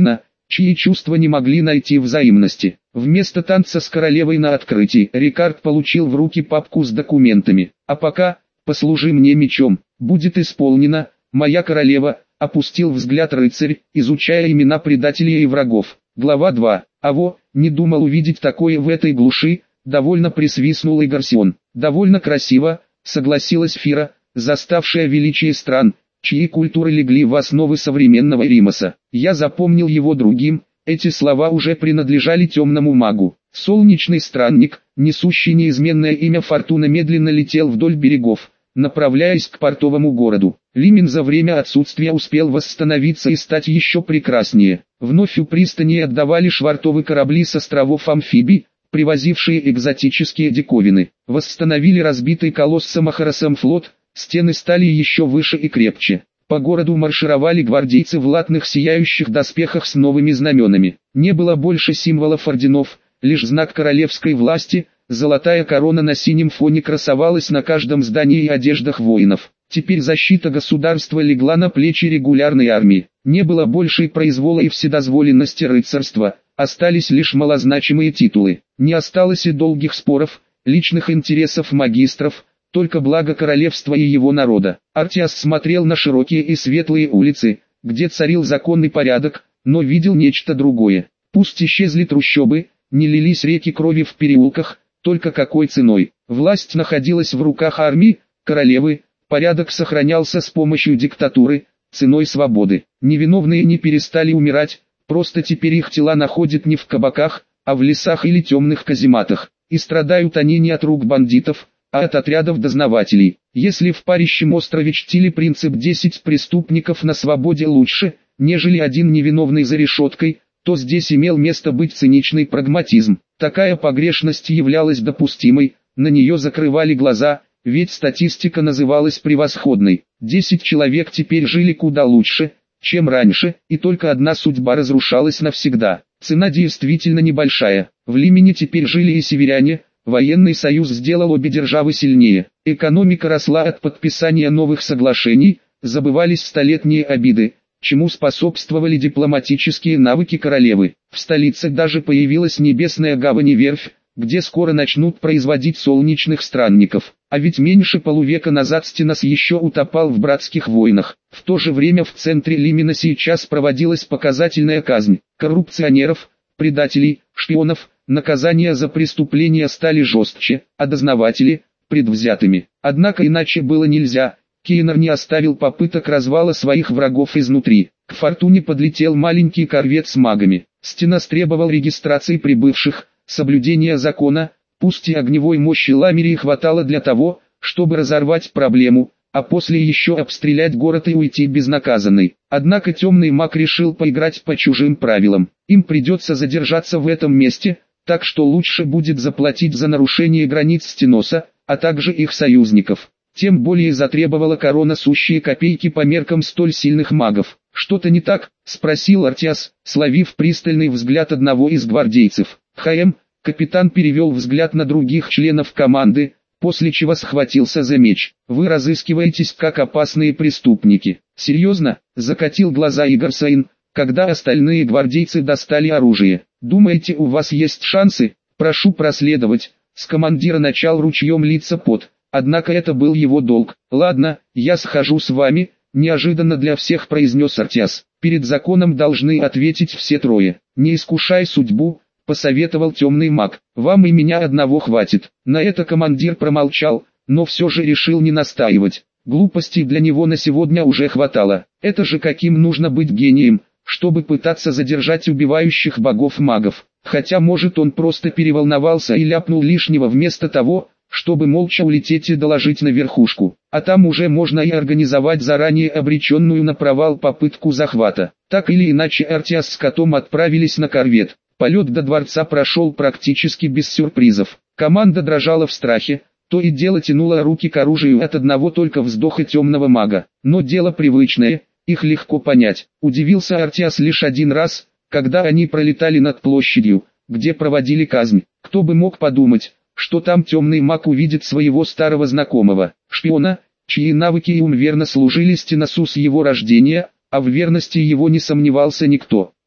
чьи чувства не могли найти взаимности. Вместо танца с королевой на открытии, Рикард получил в руки папку с документами. А пока, послужи мне мечом, будет исполнено, моя королева, опустил взгляд рыцарь, изучая имена предателей и врагов. Глава два. Аво, не думал увидеть такое в этой глуши, довольно присвистнул Игарсион. Довольно красиво, согласилась Фира, заставшая величие стран, чьи культуры легли в основы современного Римаса. Я запомнил его другим, эти слова уже принадлежали темному магу. Солнечный странник, несущий неизменное имя Фортуна, медленно летел вдоль берегов, направляясь к портовому городу. Лимин за время отсутствия успел восстановиться и стать еще прекраснее. Вновь у пристани отдавали швартовы корабли с островов амфибий, привозившие экзотические диковины. Восстановили разбитый колоссом Ахаросом флот, стены стали еще выше и крепче. По городу маршировали гвардейцы в латных сияющих доспехах с новыми знаменами. Не было больше символов орденов, лишь знак королевской власти, золотая корона на синем фоне красовалась на каждом здании и одеждах воинов. Теперь защита государства легла на плечи регулярной армии. Не было большей произвола и вседозволенности рыцарства, остались лишь малозначимые титулы. Не осталось и долгих споров, личных интересов магистров, только благо королевства и его народа. Артиас смотрел на широкие и светлые улицы, где царил законный порядок, но видел нечто другое. Пусть исчезли трущобы, не лились реки крови в переулках, только какой ценой? Власть находилась в руках армии, королевы, порядок сохранялся с помощью диктатуры, ценой свободы. Невиновные не перестали умирать, просто теперь их тела находят не в кабаках, а в лесах или темных казематах. И страдают они не от рук бандитов, а от отрядов дознавателей. Если в парящем острове чтили принцип десять преступников на свободе лучше, нежели один невиновный за решеткой, то здесь имел место быть циничный прагматизм. Такая погрешность являлась допустимой, на нее закрывали глаза, ведь статистика называлась превосходной. Десять человек теперь жили куда лучше, чем раньше, и только одна судьба разрушалась навсегда. Цена действительно небольшая. В Лимине теперь жили и северяне. Военный союз сделал обе державы сильнее. Экономика росла от подписания новых соглашений, забывались столетние обиды, чему способствовали дипломатические навыки королевы. В столице даже появилась небесная гавань и верфь, где скоро начнут производить солнечных странников. А ведь меньше полувека назад Стенос еще утопал в братских войнах. В то же время в центре Лимина сейчас проводилась показательная казнь. Коррупционеров, предателей, шпионов, наказания за преступления стали жестче, а дознаватели – предвзятыми. Однако иначе было нельзя. Кейнер не оставил попыток развала своих врагов изнутри. К Фортуне подлетел маленький корвет с магами. Стенос требовал регистрации прибывших, соблюдения закона, пусть и огневой мощи Ламерии хватало для того, чтобы разорвать проблему, а после еще обстрелять город и уйти безнаказанный. Однако темный маг решил поиграть по чужим правилам. Им придется задержаться в этом месте, так что лучше будет заплатить за нарушение границ Стеноса, а также их союзников. Тем более затребовала корона сущие копейки по меркам столь сильных магов. «Что-то не так?» – спросил Артиас, словив пристальный взгляд одного из гвардейцев. «ХМ», капитан перевел взгляд на других членов команды, после чего схватился за меч. «Вы разыскиваетесь как опасные преступники». «Серьезно?» – закатил глаза Игарсайн, когда остальные гвардейцы достали оружие. «Думаете, у вас есть шансы? Прошу проследовать». С командира начал ручьем литься пот. Однако это был его долг. «Ладно, я схожу с вами», – неожиданно для всех произнес Артиас. «Перед законом должны ответить все трое. Не искушай судьбу», – посоветовал темный маг. «Вам и меня одного хватит». На это командир промолчал, но все же решил не настаивать. Глупостей для него на сегодня уже хватало. Это же каким нужно быть гением, чтобы пытаться задержать убивающих богов-магов. Хотя может он просто переволновался и ляпнул лишнего вместо того, чтобы молча улететь и доложить на верхушку. А там уже можно и организовать заранее обреченную на провал попытку захвата. Так или иначе Артиас с котом отправились на корвет. Полет до дворца прошел практически без сюрпризов. Команда дрожала в страхе, то и дело тянула руки к оружию от одного только вздоха темного мага. Но дело привычное, их легко понять. Удивился Артиас лишь один раз, когда они пролетали над площадью, где проводили казнь. Кто бы мог подумать, что там темный маг увидит своего старого знакомого, шпиона, чьи навыки и ум верно служили Стеносу с его рождения, а в верности его не сомневался никто.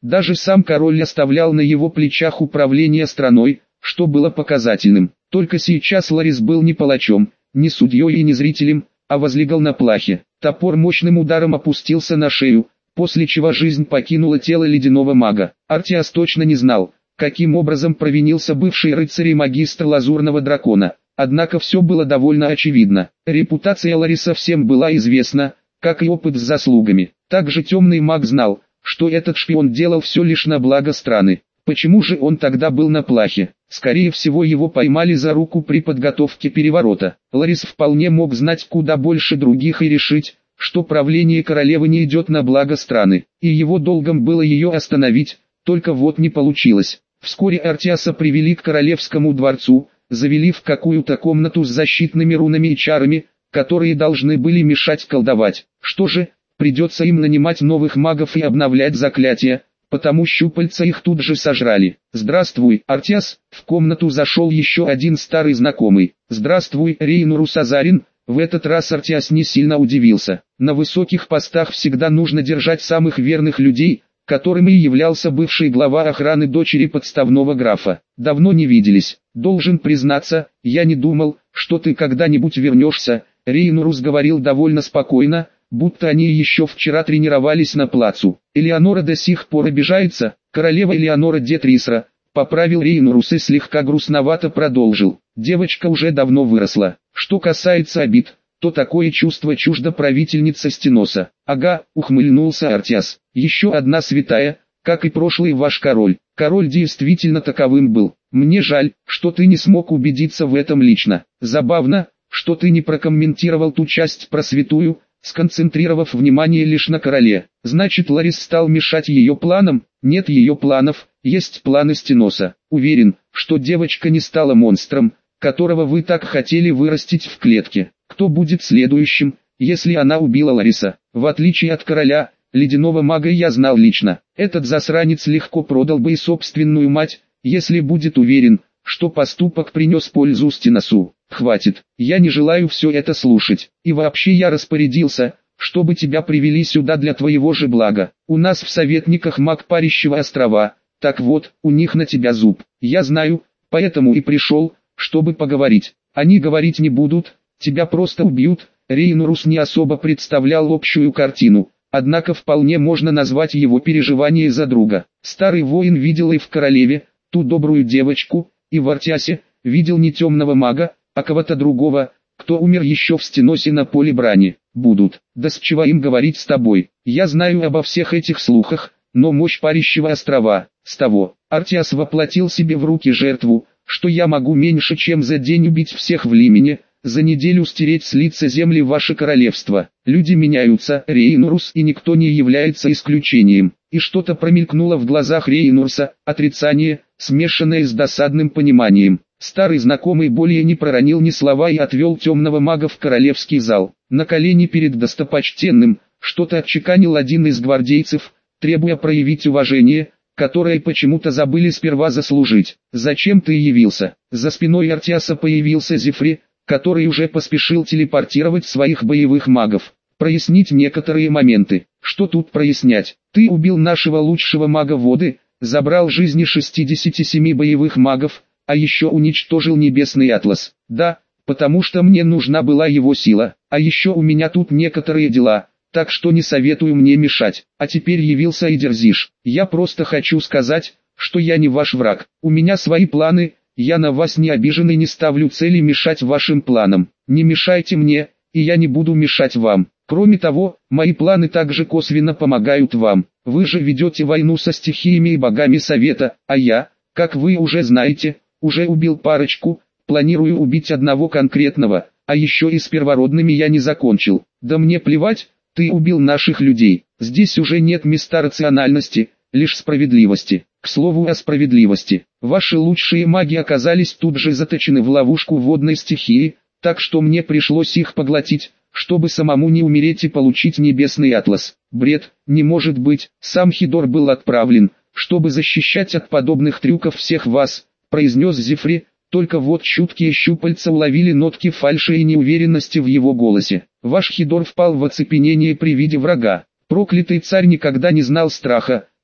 Даже сам король оставлял на его плечах управление страной, что было показательным. Только сейчас Ларис был не палачом, не судьей и не зрителем, а возлегал на плахе. Топор мощным ударом опустился на шею, после чего жизнь покинула тело ледяного мага. Артиас точно не знал, каким образом провинился бывший рыцарь и магистр Лазурного Дракона. Однако все было довольно очевидно. Репутация Лариса всем была известна, как и опыт с заслугами. Также темный маг знал, что этот шпион делал все лишь на благо страны. Почему же он тогда был на плахе? Скорее всего, его поймали за руку при подготовке переворота. Ларис вполне мог знать куда больше других и решить, что правление королевы не идет на благо страны, и его долгом было ее остановить, только вот не получилось. Вскоре Артиаса привели к королевскому дворцу, завели в какую-то комнату с защитными рунами и чарами, которые должны были мешать колдовать. Что же, придется им нанимать новых магов и обновлять заклятия, потому щупальца их тут же сожрали. «Здравствуй, Артиас!» В комнату зашел еще один старый знакомый. «Здравствуй, Рейнурус Азарин!» В этот раз Артиас не сильно удивился. На высоких постах всегда нужно держать самых верных людей, которым и являлся бывший глава охраны дочери подставного графа. «Давно не виделись. Должен признаться, я не думал, что ты когда-нибудь вернешься», Рейнурус говорил довольно спокойно, будто они еще вчера тренировались на плацу. «Элеонора до сих пор обижается, королева Элеонора де Трисра», поправил Рейнурус и слегка грустновато продолжил. «Девочка уже давно выросла. Что касается обид, то такое чувство чуждо правительница Стеноса». «Ага», ухмыльнулся Артиас. «Еще одна святая, как и прошлый ваш король». «Король действительно таковым был. Мне жаль, что ты не смог убедиться в этом лично. Забавно, что ты не прокомментировал ту часть про святую, сконцентрировав внимание лишь на короле. Значит, Ларис стал мешать ее планам?» «Нет ее планов, есть планы Стеноса. Уверен, что девочка не стала монстром, которого вы так хотели вырастить в клетке. Кто будет следующим, если она убила Лариса?» В отличие от короля, ледяного мага я знал лично. Этот засранец легко продал бы и собственную мать, если будет уверен, что поступок принес пользу Стеносу. «Хватит, я не желаю все это слушать. И вообще я распорядился, чтобы тебя привели сюда для твоего же блага. У нас в советниках маг Парящего острова, так вот, у них на тебя зуб. Я знаю, поэтому и пришел, чтобы поговорить. Они говорить не будут, тебя просто убьют». Рейнурус не особо представлял общую картину, однако вполне можно назвать его переживания за друга. Старый воин видел и в королеве ту добрую девочку, и в Артиасе видел не темного мага, а кого-то другого, кто умер еще в Стеносе на поле брани. «Будут. Да с чего им говорить с тобой? Я знаю обо всех этих слухах, но мощь Парящего острова, с того». Артиас воплотил себе в руки жертву, что я могу меньше чем за день убить всех в Лимене, за неделю стереть с лица земли ваше королевство. Люди меняются, Рейнурус, и никто не является исключением. И что-то промелькнуло в глазах Рейнурса, отрицание, смешанное с досадным пониманием. Старый знакомый более не проронил ни слова и отвел темного мага в королевский зал. На колени перед достопочтенным, что-то отчеканил один из гвардейцев, требуя проявить уважение, которое почему-то забыли сперва заслужить. «Зачем ты явился?» За спиной Артиаса появился Зефри, который уже поспешил телепортировать своих боевых магов. «Прояснить некоторые моменты». «Что тут прояснять? Ты убил нашего лучшего мага воды, забрал жизни шестидесяти семи боевых магов, а еще уничтожил Небесный Атлас». «Да, потому что мне нужна была его сила, а еще у меня тут некоторые дела, так что не советую мне мешать. А теперь явился и дерзишь. Я просто хочу сказать, что я не ваш враг. У меня свои планы, я на вас не обижен и не ставлю цели мешать вашим планам. Не мешайте мне, и я не буду мешать вам. Кроме того, мои планы также косвенно помогают вам. Вы же ведете войну со стихиями и богами Совета, а я, как вы уже знаете, уже убил парочку, планирую убить одного конкретного, а еще и с первородными я не закончил. Да мне плевать, ты убил наших людей. Здесь уже нет места рациональности, лишь справедливости. К слову о справедливости, ваши лучшие маги оказались тут же заточены в ловушку водной стихии, так что мне пришлось их поглотить, чтобы самому не умереть и получить Небесный Атлас. Бред, не может быть, сам Хидор был отправлен, чтобы защищать от подобных трюков всех вас, произнес Зефри, только вот чуткие щупальца уловили нотки фальши и неуверенности в его голосе. Ваш Хидор впал в оцепенение при виде врага. Проклятый царь никогда не знал страха,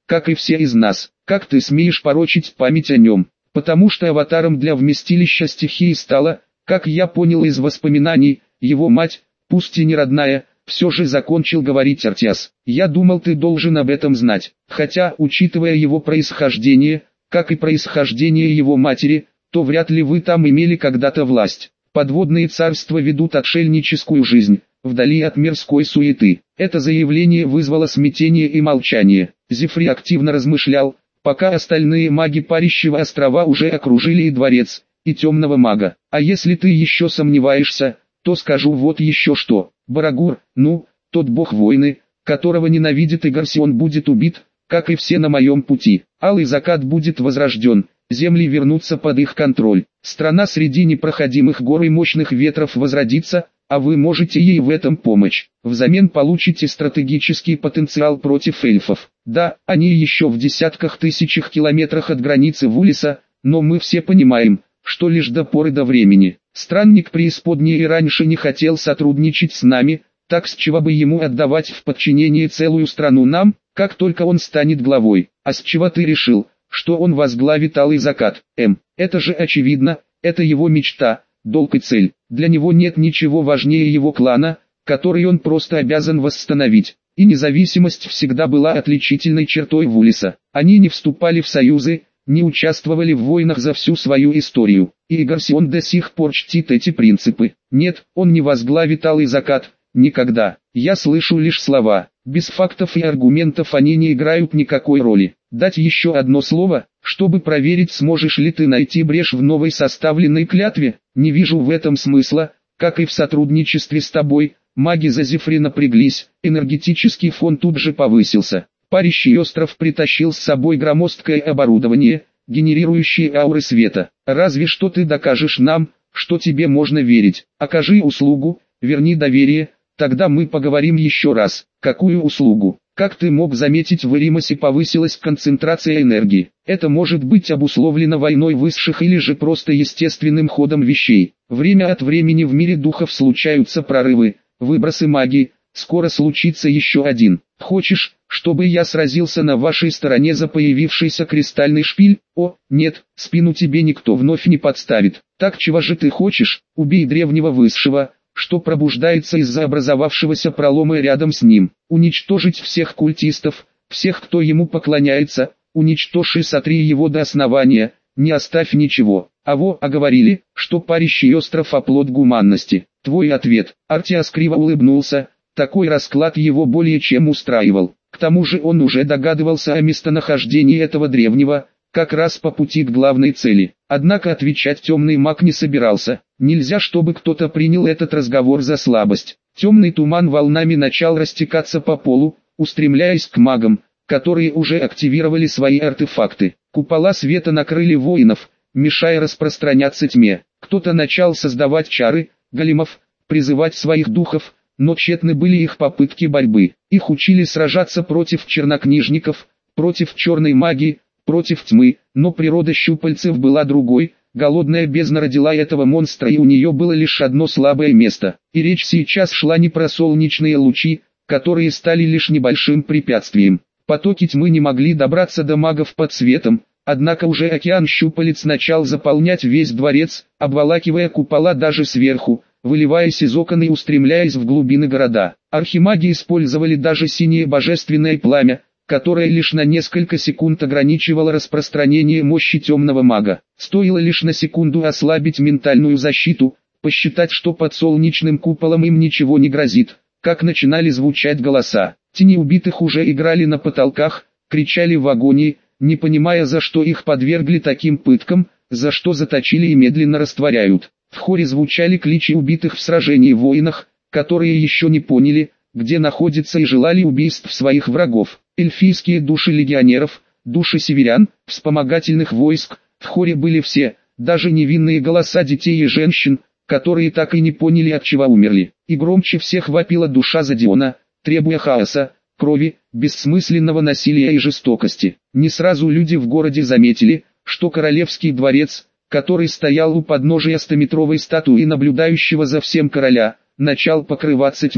как и все из нас. Как ты смеешь порочить память о нем? Потому что аватаром для вместилища стихии стала, как я понял из воспоминаний, его мать, пусть и не родная, все же закончил говорить Артиас. Я думал, ты должен об этом знать. Хотя, учитывая его происхождение, как и происхождение его матери, то вряд ли вы там имели когда-то власть. Подводные царства ведут отшельническую жизнь, вдали от мирской суеты. Это заявление вызвало смятение и молчание. Зефри активно размышлял, пока остальные маги Парящего острова уже окружили и дворец, и темного мага. А если ты еще сомневаешься, то скажу вот еще что. Барагур, ну, тот бог войны, которого ненавидит Игарсион, будет убит, как и все на моем пути. Алый закат будет возрожден, земли вернутся под их контроль. Страна среди непроходимых гор и мощных ветров возродится, а вы можете ей в этом помочь. Взамен получите стратегический потенциал против эльфов. Да, они еще в десятках тысячах километрах от границы Вулиса, но мы все понимаем, что лишь до поры до времени. Странник преисподней и раньше не хотел сотрудничать с нами, так с чего бы ему отдавать в подчинение целую страну нам, как только он станет главой. А с чего ты решил, что он возглавит Алый закат? Эм, это же очевидно, это его мечта, долг и цель. Для него нет ничего важнее его клана, который он просто обязан восстановить. И независимость всегда была отличительной чертой Вулиса. Они не вступали в союзы, не участвовали в войнах за всю свою историю. И Игарсион до сих пор чтит эти принципы. Нет, он не возглавит Алый закат, никогда. Я слышу лишь слова. Без фактов и аргументов они не играют никакой роли. Дать еще одно слово, чтобы проверить, сможешь ли ты найти брешь в новой составленной клятве. Не вижу в этом смысла, как и в сотрудничестве с тобой. Маги за Зефри напряглись, энергетический фон тут же повысился. Парящий остров притащил с собой громоздкое оборудование, генерирующее ауры света. Разве что ты докажешь нам, что тебе можно верить. Окажи услугу, верни доверие, тогда мы поговорим еще раз. Какую услугу? Как ты мог заметить, в Эримосе повысилась концентрация энергии. Это может быть обусловлено войной высших или же просто естественным ходом вещей. Время от времени в мире духов случаются прорывы, выбросы магии. Скоро случится еще один. Хочешь, чтобы я сразился на вашей стороне за появившийся кристальный шпиль? О, нет, спину тебе никто вновь не подставит. Так чего же ты хочешь? Убей древнего высшего, что пробуждается из-за образовавшегося пролома рядом с ним. Уничтожить всех культистов, всех, кто ему поклоняется, уничтожь и сотри его до основания, не оставь ничего. Аво, а говорили, что Парящий остров оплот гуманности. Твой ответ. Артиас криво улыбнулся. Такой расклад его более чем устраивал. К тому же он уже догадывался о местонахождении этого древнего, как раз по пути к главной цели. Однако отвечать темный маг не собирался. Нельзя, чтобы кто-то принял этот разговор за слабость. Темный туман волнами начал растекаться по полу, устремляясь к магам, которые уже активировали свои артефакты. Купола света накрыли воинов, мешая распространяться тьме. Кто-то начал создавать чары, големов, призывать своих духов, но тщетны были их попытки борьбы. Их учили сражаться против чернокнижников, против черной магии, против тьмы, но природа щупальцев была другой. Голодная бездна родила этого монстра, и у нее было лишь одно слабое место. И речь сейчас шла не про солнечные лучи, которые стали лишь небольшим препятствием. Потоки тьмы не могли добраться до магов под светом, однако уже океан щупалец начал заполнять весь дворец, обволакивая купола даже сверху, выливаясь из окон и устремляясь в глубины города. Архимаги использовали даже синее божественное пламя, которое лишь на несколько секунд ограничивало распространение мощи темного мага. Стоило лишь на секунду ослабить ментальную защиту, посчитать, что под солнечным куполом им ничего не грозит, как начинали звучать голоса. Тени убитых уже играли на потолках, кричали в агонии, не понимая, за что их подвергли таким пыткам, за что заточили и медленно растворяют. В хоре звучали кличи убитых в сражении воинах, которые еще не поняли, где находятся, и желали убийств своих врагов. Эльфийские души легионеров, души северян, вспомогательных войск, в хоре были все, даже невинные голоса детей и женщин, которые так и не поняли, от чего умерли. И громче всех вопила душа Задиона, требуя хаоса, крови, бессмысленного насилия и жестокости. Не сразу люди в городе заметили, что королевский дворец, который стоял у подножия стометровой статуи наблюдающего за всем короля, начал покрываться тьмой.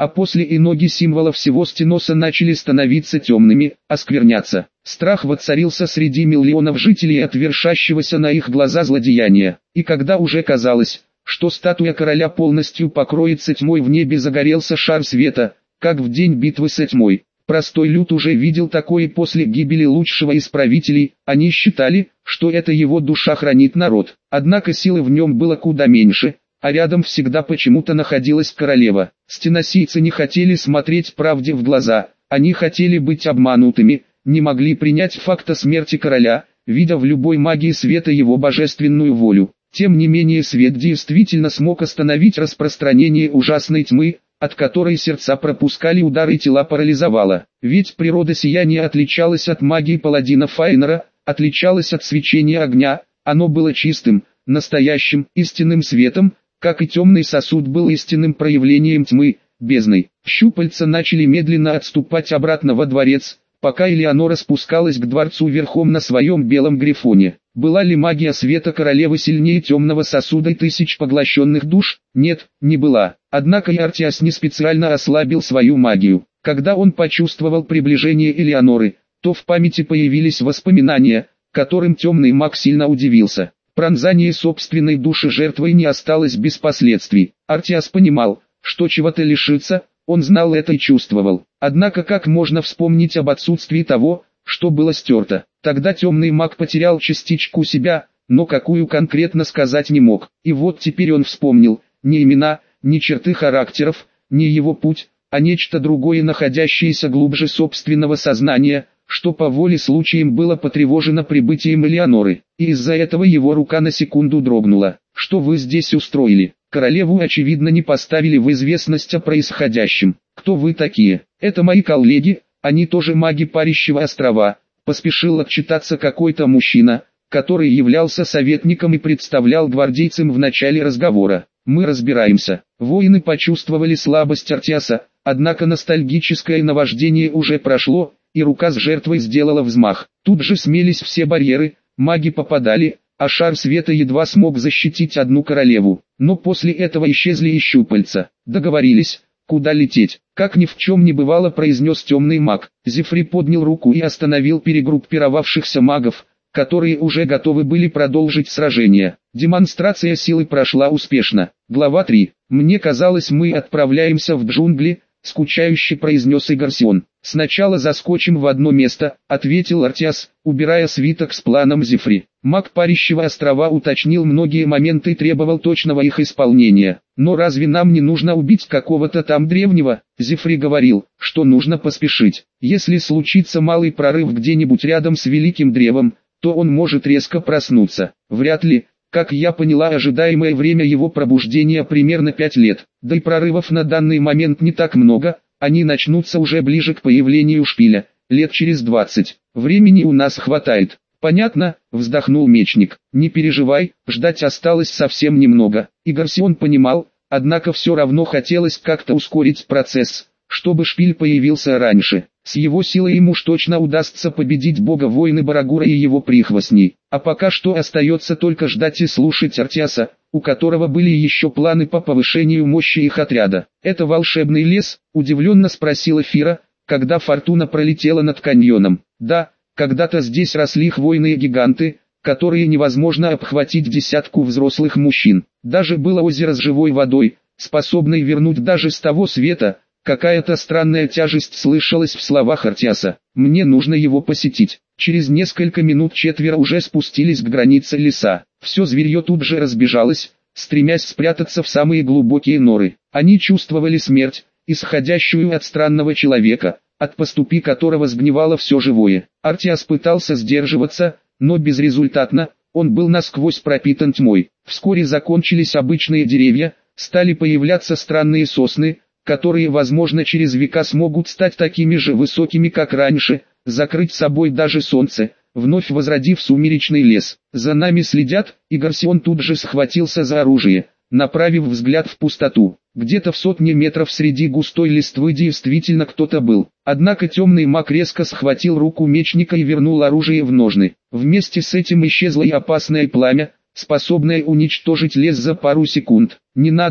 а после и ноги символа всего стеноса начали становиться темными, оскверняться. Страх воцарился среди миллионов жителей от вершащегося на их глаза злодеяния, и когда уже казалось, что статуя короля полностью покроется тьмой, в небе загорелся шар света, как в день битвы со тьмой. Простой люд уже видел такое после гибели лучшего из правителей, они считали, что это его душа хранит народ. Однако силы в нем было куда меньше, а рядом всегда почему-то находилась королева. Стеносийцы не хотели смотреть правде в глаза, они хотели быть обманутыми, не могли принять факта смерти короля, видя в любой магии света его божественную волю. Тем не менее свет действительно смог остановить распространение ужасной тьмы, от которой сердца пропускали удары и тела парализовало. Ведь природа сияния отличалась от магии паладина Файнера, отличалась от свечения огня, оно было чистым, настоящим, истинным светом, как и темный сосуд был истинным проявлением тьмы, бездной. Щупальца начали медленно отступать обратно во дворец, пока Элеонора спускалась к дворцу верхом на своем белом грифоне. Была ли магия света королевы сильнее темного сосуда и тысяч поглощенных душ? Нет, не была. Однако и Артиас не специально ослабил свою магию. Когда он почувствовал приближение Элеоноры, то в памяти появились воспоминания, которым темный маг сильно удивился. Пронзание собственной души жертвой не осталось без последствий. Артиас понимал, что чего-то лишится, он знал это и чувствовал. Однако как можно вспомнить об отсутствии того, что было стерто? Тогда темный маг потерял частичку себя, но какую конкретно сказать не мог. И вот теперь он вспомнил, не имена, не черты характеров, не его путь, а нечто другое, находящееся глубже собственного сознания, что по воле случаем было потревожено прибытием Элеоноры. И из-за этого его рука на секунду дрогнула. «Что вы здесь устроили?» Королеву очевидно не поставили в известность о происходящем. «Кто вы такие?» «Это мои коллеги, они тоже маги Парящего острова», поспешил отчитаться какой-то мужчина, который являлся советником и представлял гвардейцам в начале разговора. «Мы разбираемся». Воины почувствовали слабость Артиаса, однако ностальгическое наваждение уже прошло, и рука с жертвой сделала взмах. Тут же смелись все барьеры, маги попадали, а шар света едва смог защитить одну королеву. Но после этого исчезли и щупальца. Договорились, куда лететь. Как ни в чем не бывало, произнес темный маг. Зефри поднял руку и остановил перегруппировавшихся магов, которые уже готовы были продолжить сражение. Демонстрация силы прошла успешно. Глава три. «Мне казалось, мы отправляемся в джунгли», — скучающе произнес Игарсион. «Сначала заскочим в одно место», — ответил Артиас, убирая свиток с планом Зефри. Маг Парящего острова уточнил многие моменты и требовал точного их исполнения. «Но разве нам не нужно убить какого-то там древнего?» Зефри говорил, что нужно поспешить. Если случится малый прорыв где-нибудь рядом с Великим Древом, то он может резко проснуться. Вряд ли. Как я поняла, ожидаемое время его пробуждения примерно пять лет. Да и прорывов на данный момент не так много, они начнутся уже ближе к появлению шпиля, лет через двадцать. Времени у нас хватает. «Понятно», — вздохнул мечник. «Не переживай, ждать осталось совсем немного». Игарсион понимал, однако все равно хотелось как-то ускорить процесс, чтобы шпиль появился раньше. С его силой ему уж точно удастся победить бога-воина Барагура и его прихвостней. А пока что остается только ждать и слушать Артиаса, у которого были еще планы по повышению мощи их отряда. «Это волшебный лес?» — удивленно спросила Фира, когда Фортуна пролетела над каньоном. «Да, когда-то здесь росли хвойные гиганты, которые невозможно обхватить десятку взрослых мужчин. Даже было озеро с живой водой, способной вернуть даже с того света». Какая-то странная тяжесть слышалась в словах Артиаса. «Мне нужно его посетить». Через несколько минут четверо уже спустились к границе леса. Все зверье тут же разбежалось, стремясь спрятаться в самые глубокие норы. Они чувствовали смерть, исходящую от странного человека, от поступи которого сгнивало все живое. Артиас пытался сдерживаться, но безрезультатно, он был насквозь пропитан тьмой. Вскоре закончились обычные деревья, стали появляться странные сосны, которые, возможно, через века смогут стать такими же высокими, как раньше, закрыть собой даже солнце, вновь возродив сумеречный лес. «За нами следят», и Гарсион тут же схватился за оружие, направив взгляд в пустоту. Где-то в сотне метров среди густой листвы действительно кто-то был. Однако темный маг резко схватил руку мечника и вернул оружие в ножны. Вместе с этим исчезло и опасное пламя, способное уничтожить лес за пару секунд. «Не надо», —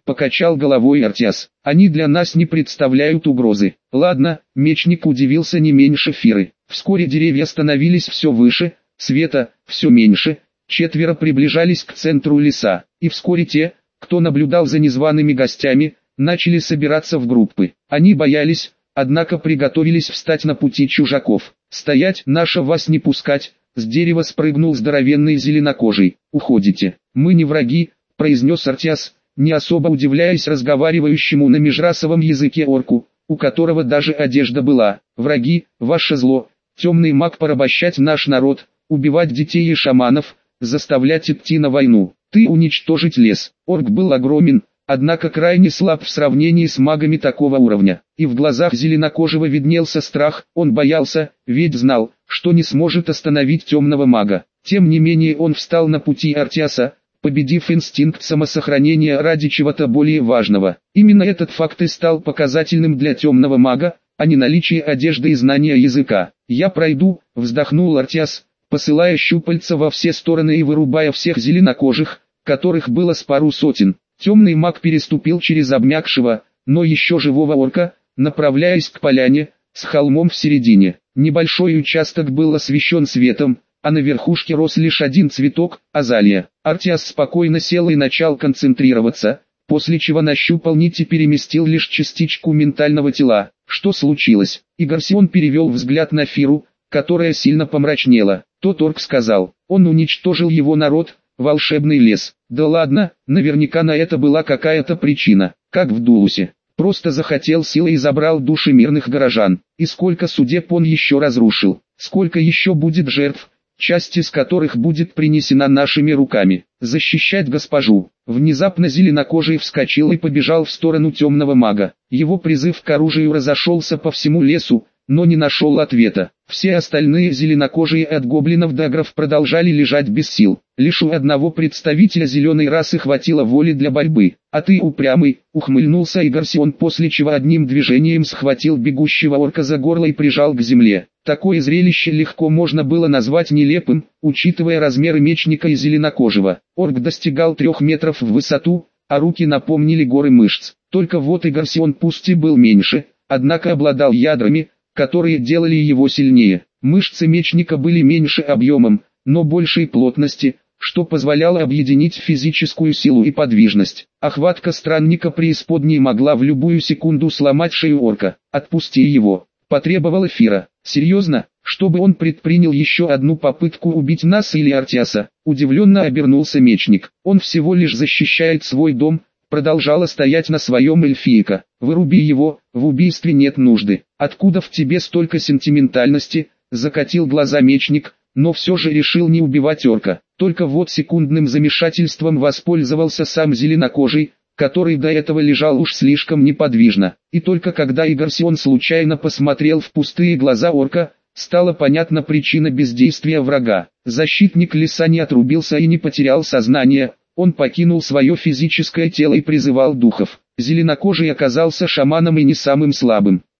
покачал головой Артиас. Они для нас не представляют угрозы. Ладно, мечник удивился не меньше Фиры. Вскоре деревья становились все выше, света все меньше, четверо приближались к центру леса, и вскоре те, кто наблюдал за незваными гостями, начали собираться в группы. Они боялись, однако приготовились встать на пути чужаков. «Стоять, наша вас не пускать!» С дерева спрыгнул здоровенный зеленокожий. «Уходите, мы не враги», — произнес Артиас, не особо удивляясь разговаривающему на межрасовом языке орку, у которого даже одежда была. «Враги, ваше зло, темный маг порабощать наш народ, убивать детей и шаманов, заставлять идти на войну. Ты уничтожить лес». Орк был огромен, однако крайне слаб в сравнении с магами такого уровня. И в глазах зеленокожего виднелся страх, он боялся, ведь знал, что не сможет остановить темного мага. Тем не менее он встал на пути Артиаса, победив инстинкт самосохранения ради чего-то более важного. Именно этот факт и стал показательным для темного мага, а не наличие одежды и знания языка. «Я пройду», — вздохнул Артиас, посылая щупальца во все стороны и вырубая всех зеленокожих, которых было с пару сотен. Темный маг переступил через обмякшего, но еще живого орка, направляясь к поляне, с холмом в середине. Небольшой участок был освещен светом, а на верхушке рос лишь один цветок – азалия. Артиас спокойно сел и начал концентрироваться, после чего нащупал нить и переместил лишь частичку ментального тела. Что случилось? Игарсион перевел взгляд на Фиру, которая сильно помрачнела. Тот орк сказал, он уничтожил его народ, волшебный лес. Да ладно, наверняка на это была какая-то причина, как в Дулусе. Просто захотел силой и забрал души мирных горожан. И сколько судеб он еще разрушил, сколько еще будет жертв, часть из которых будет принесена нашими руками. Защищать госпожу. Внезапно зеленокожий вскочил и побежал в сторону темного мага. Его призыв к оружию разошелся по всему лесу, но не нашел ответа. Все остальные зеленокожие от гоблинов до агров продолжали лежать без сил. Лишь у одного представителя зеленой расы хватило воли для борьбы. «А ты упрямый», — ухмыльнулся Игарсион, после чего одним движением схватил бегущего орка за горло и прижал к земле. Такое зрелище легко можно было назвать нелепым, учитывая размеры мечника и зеленокожего. Орк достигал трех метров в высоту, а руки напомнили горы мышц. Только вот Игарсион пусть и был меньше, однако обладал ядрами, которые делали его сильнее. Мышцы мечника были меньше объемом, но большей плотности, что позволяло объединить физическую силу и подвижность. Охватка странника преисподней могла в любую секунду сломать шею орка. «Отпусти его», — потребовала Фира. «Серьезно, чтобы он предпринял еще одну попытку убить нас или Артиаса?» Удивленно обернулся мечник. «Он всего лишь защищает свой дом», — продолжала стоять на своем эльфийка. «Выруби его, в убийстве нет нужды». «Откуда в тебе столько сентиментальности?» — закатил глаза мечник, но все же решил не убивать орка. Только вот секундным замешательством воспользовался сам зеленокожий, который до этого лежал уж слишком неподвижно. И только когда Игарсион случайно посмотрел в пустые глаза орка, стала понятна причина бездействия врага. Защитник леса не отрубился и не потерял сознание, он покинул свое физическое тело и призывал духов. Зеленокожий оказался шаманом и не самым слабым.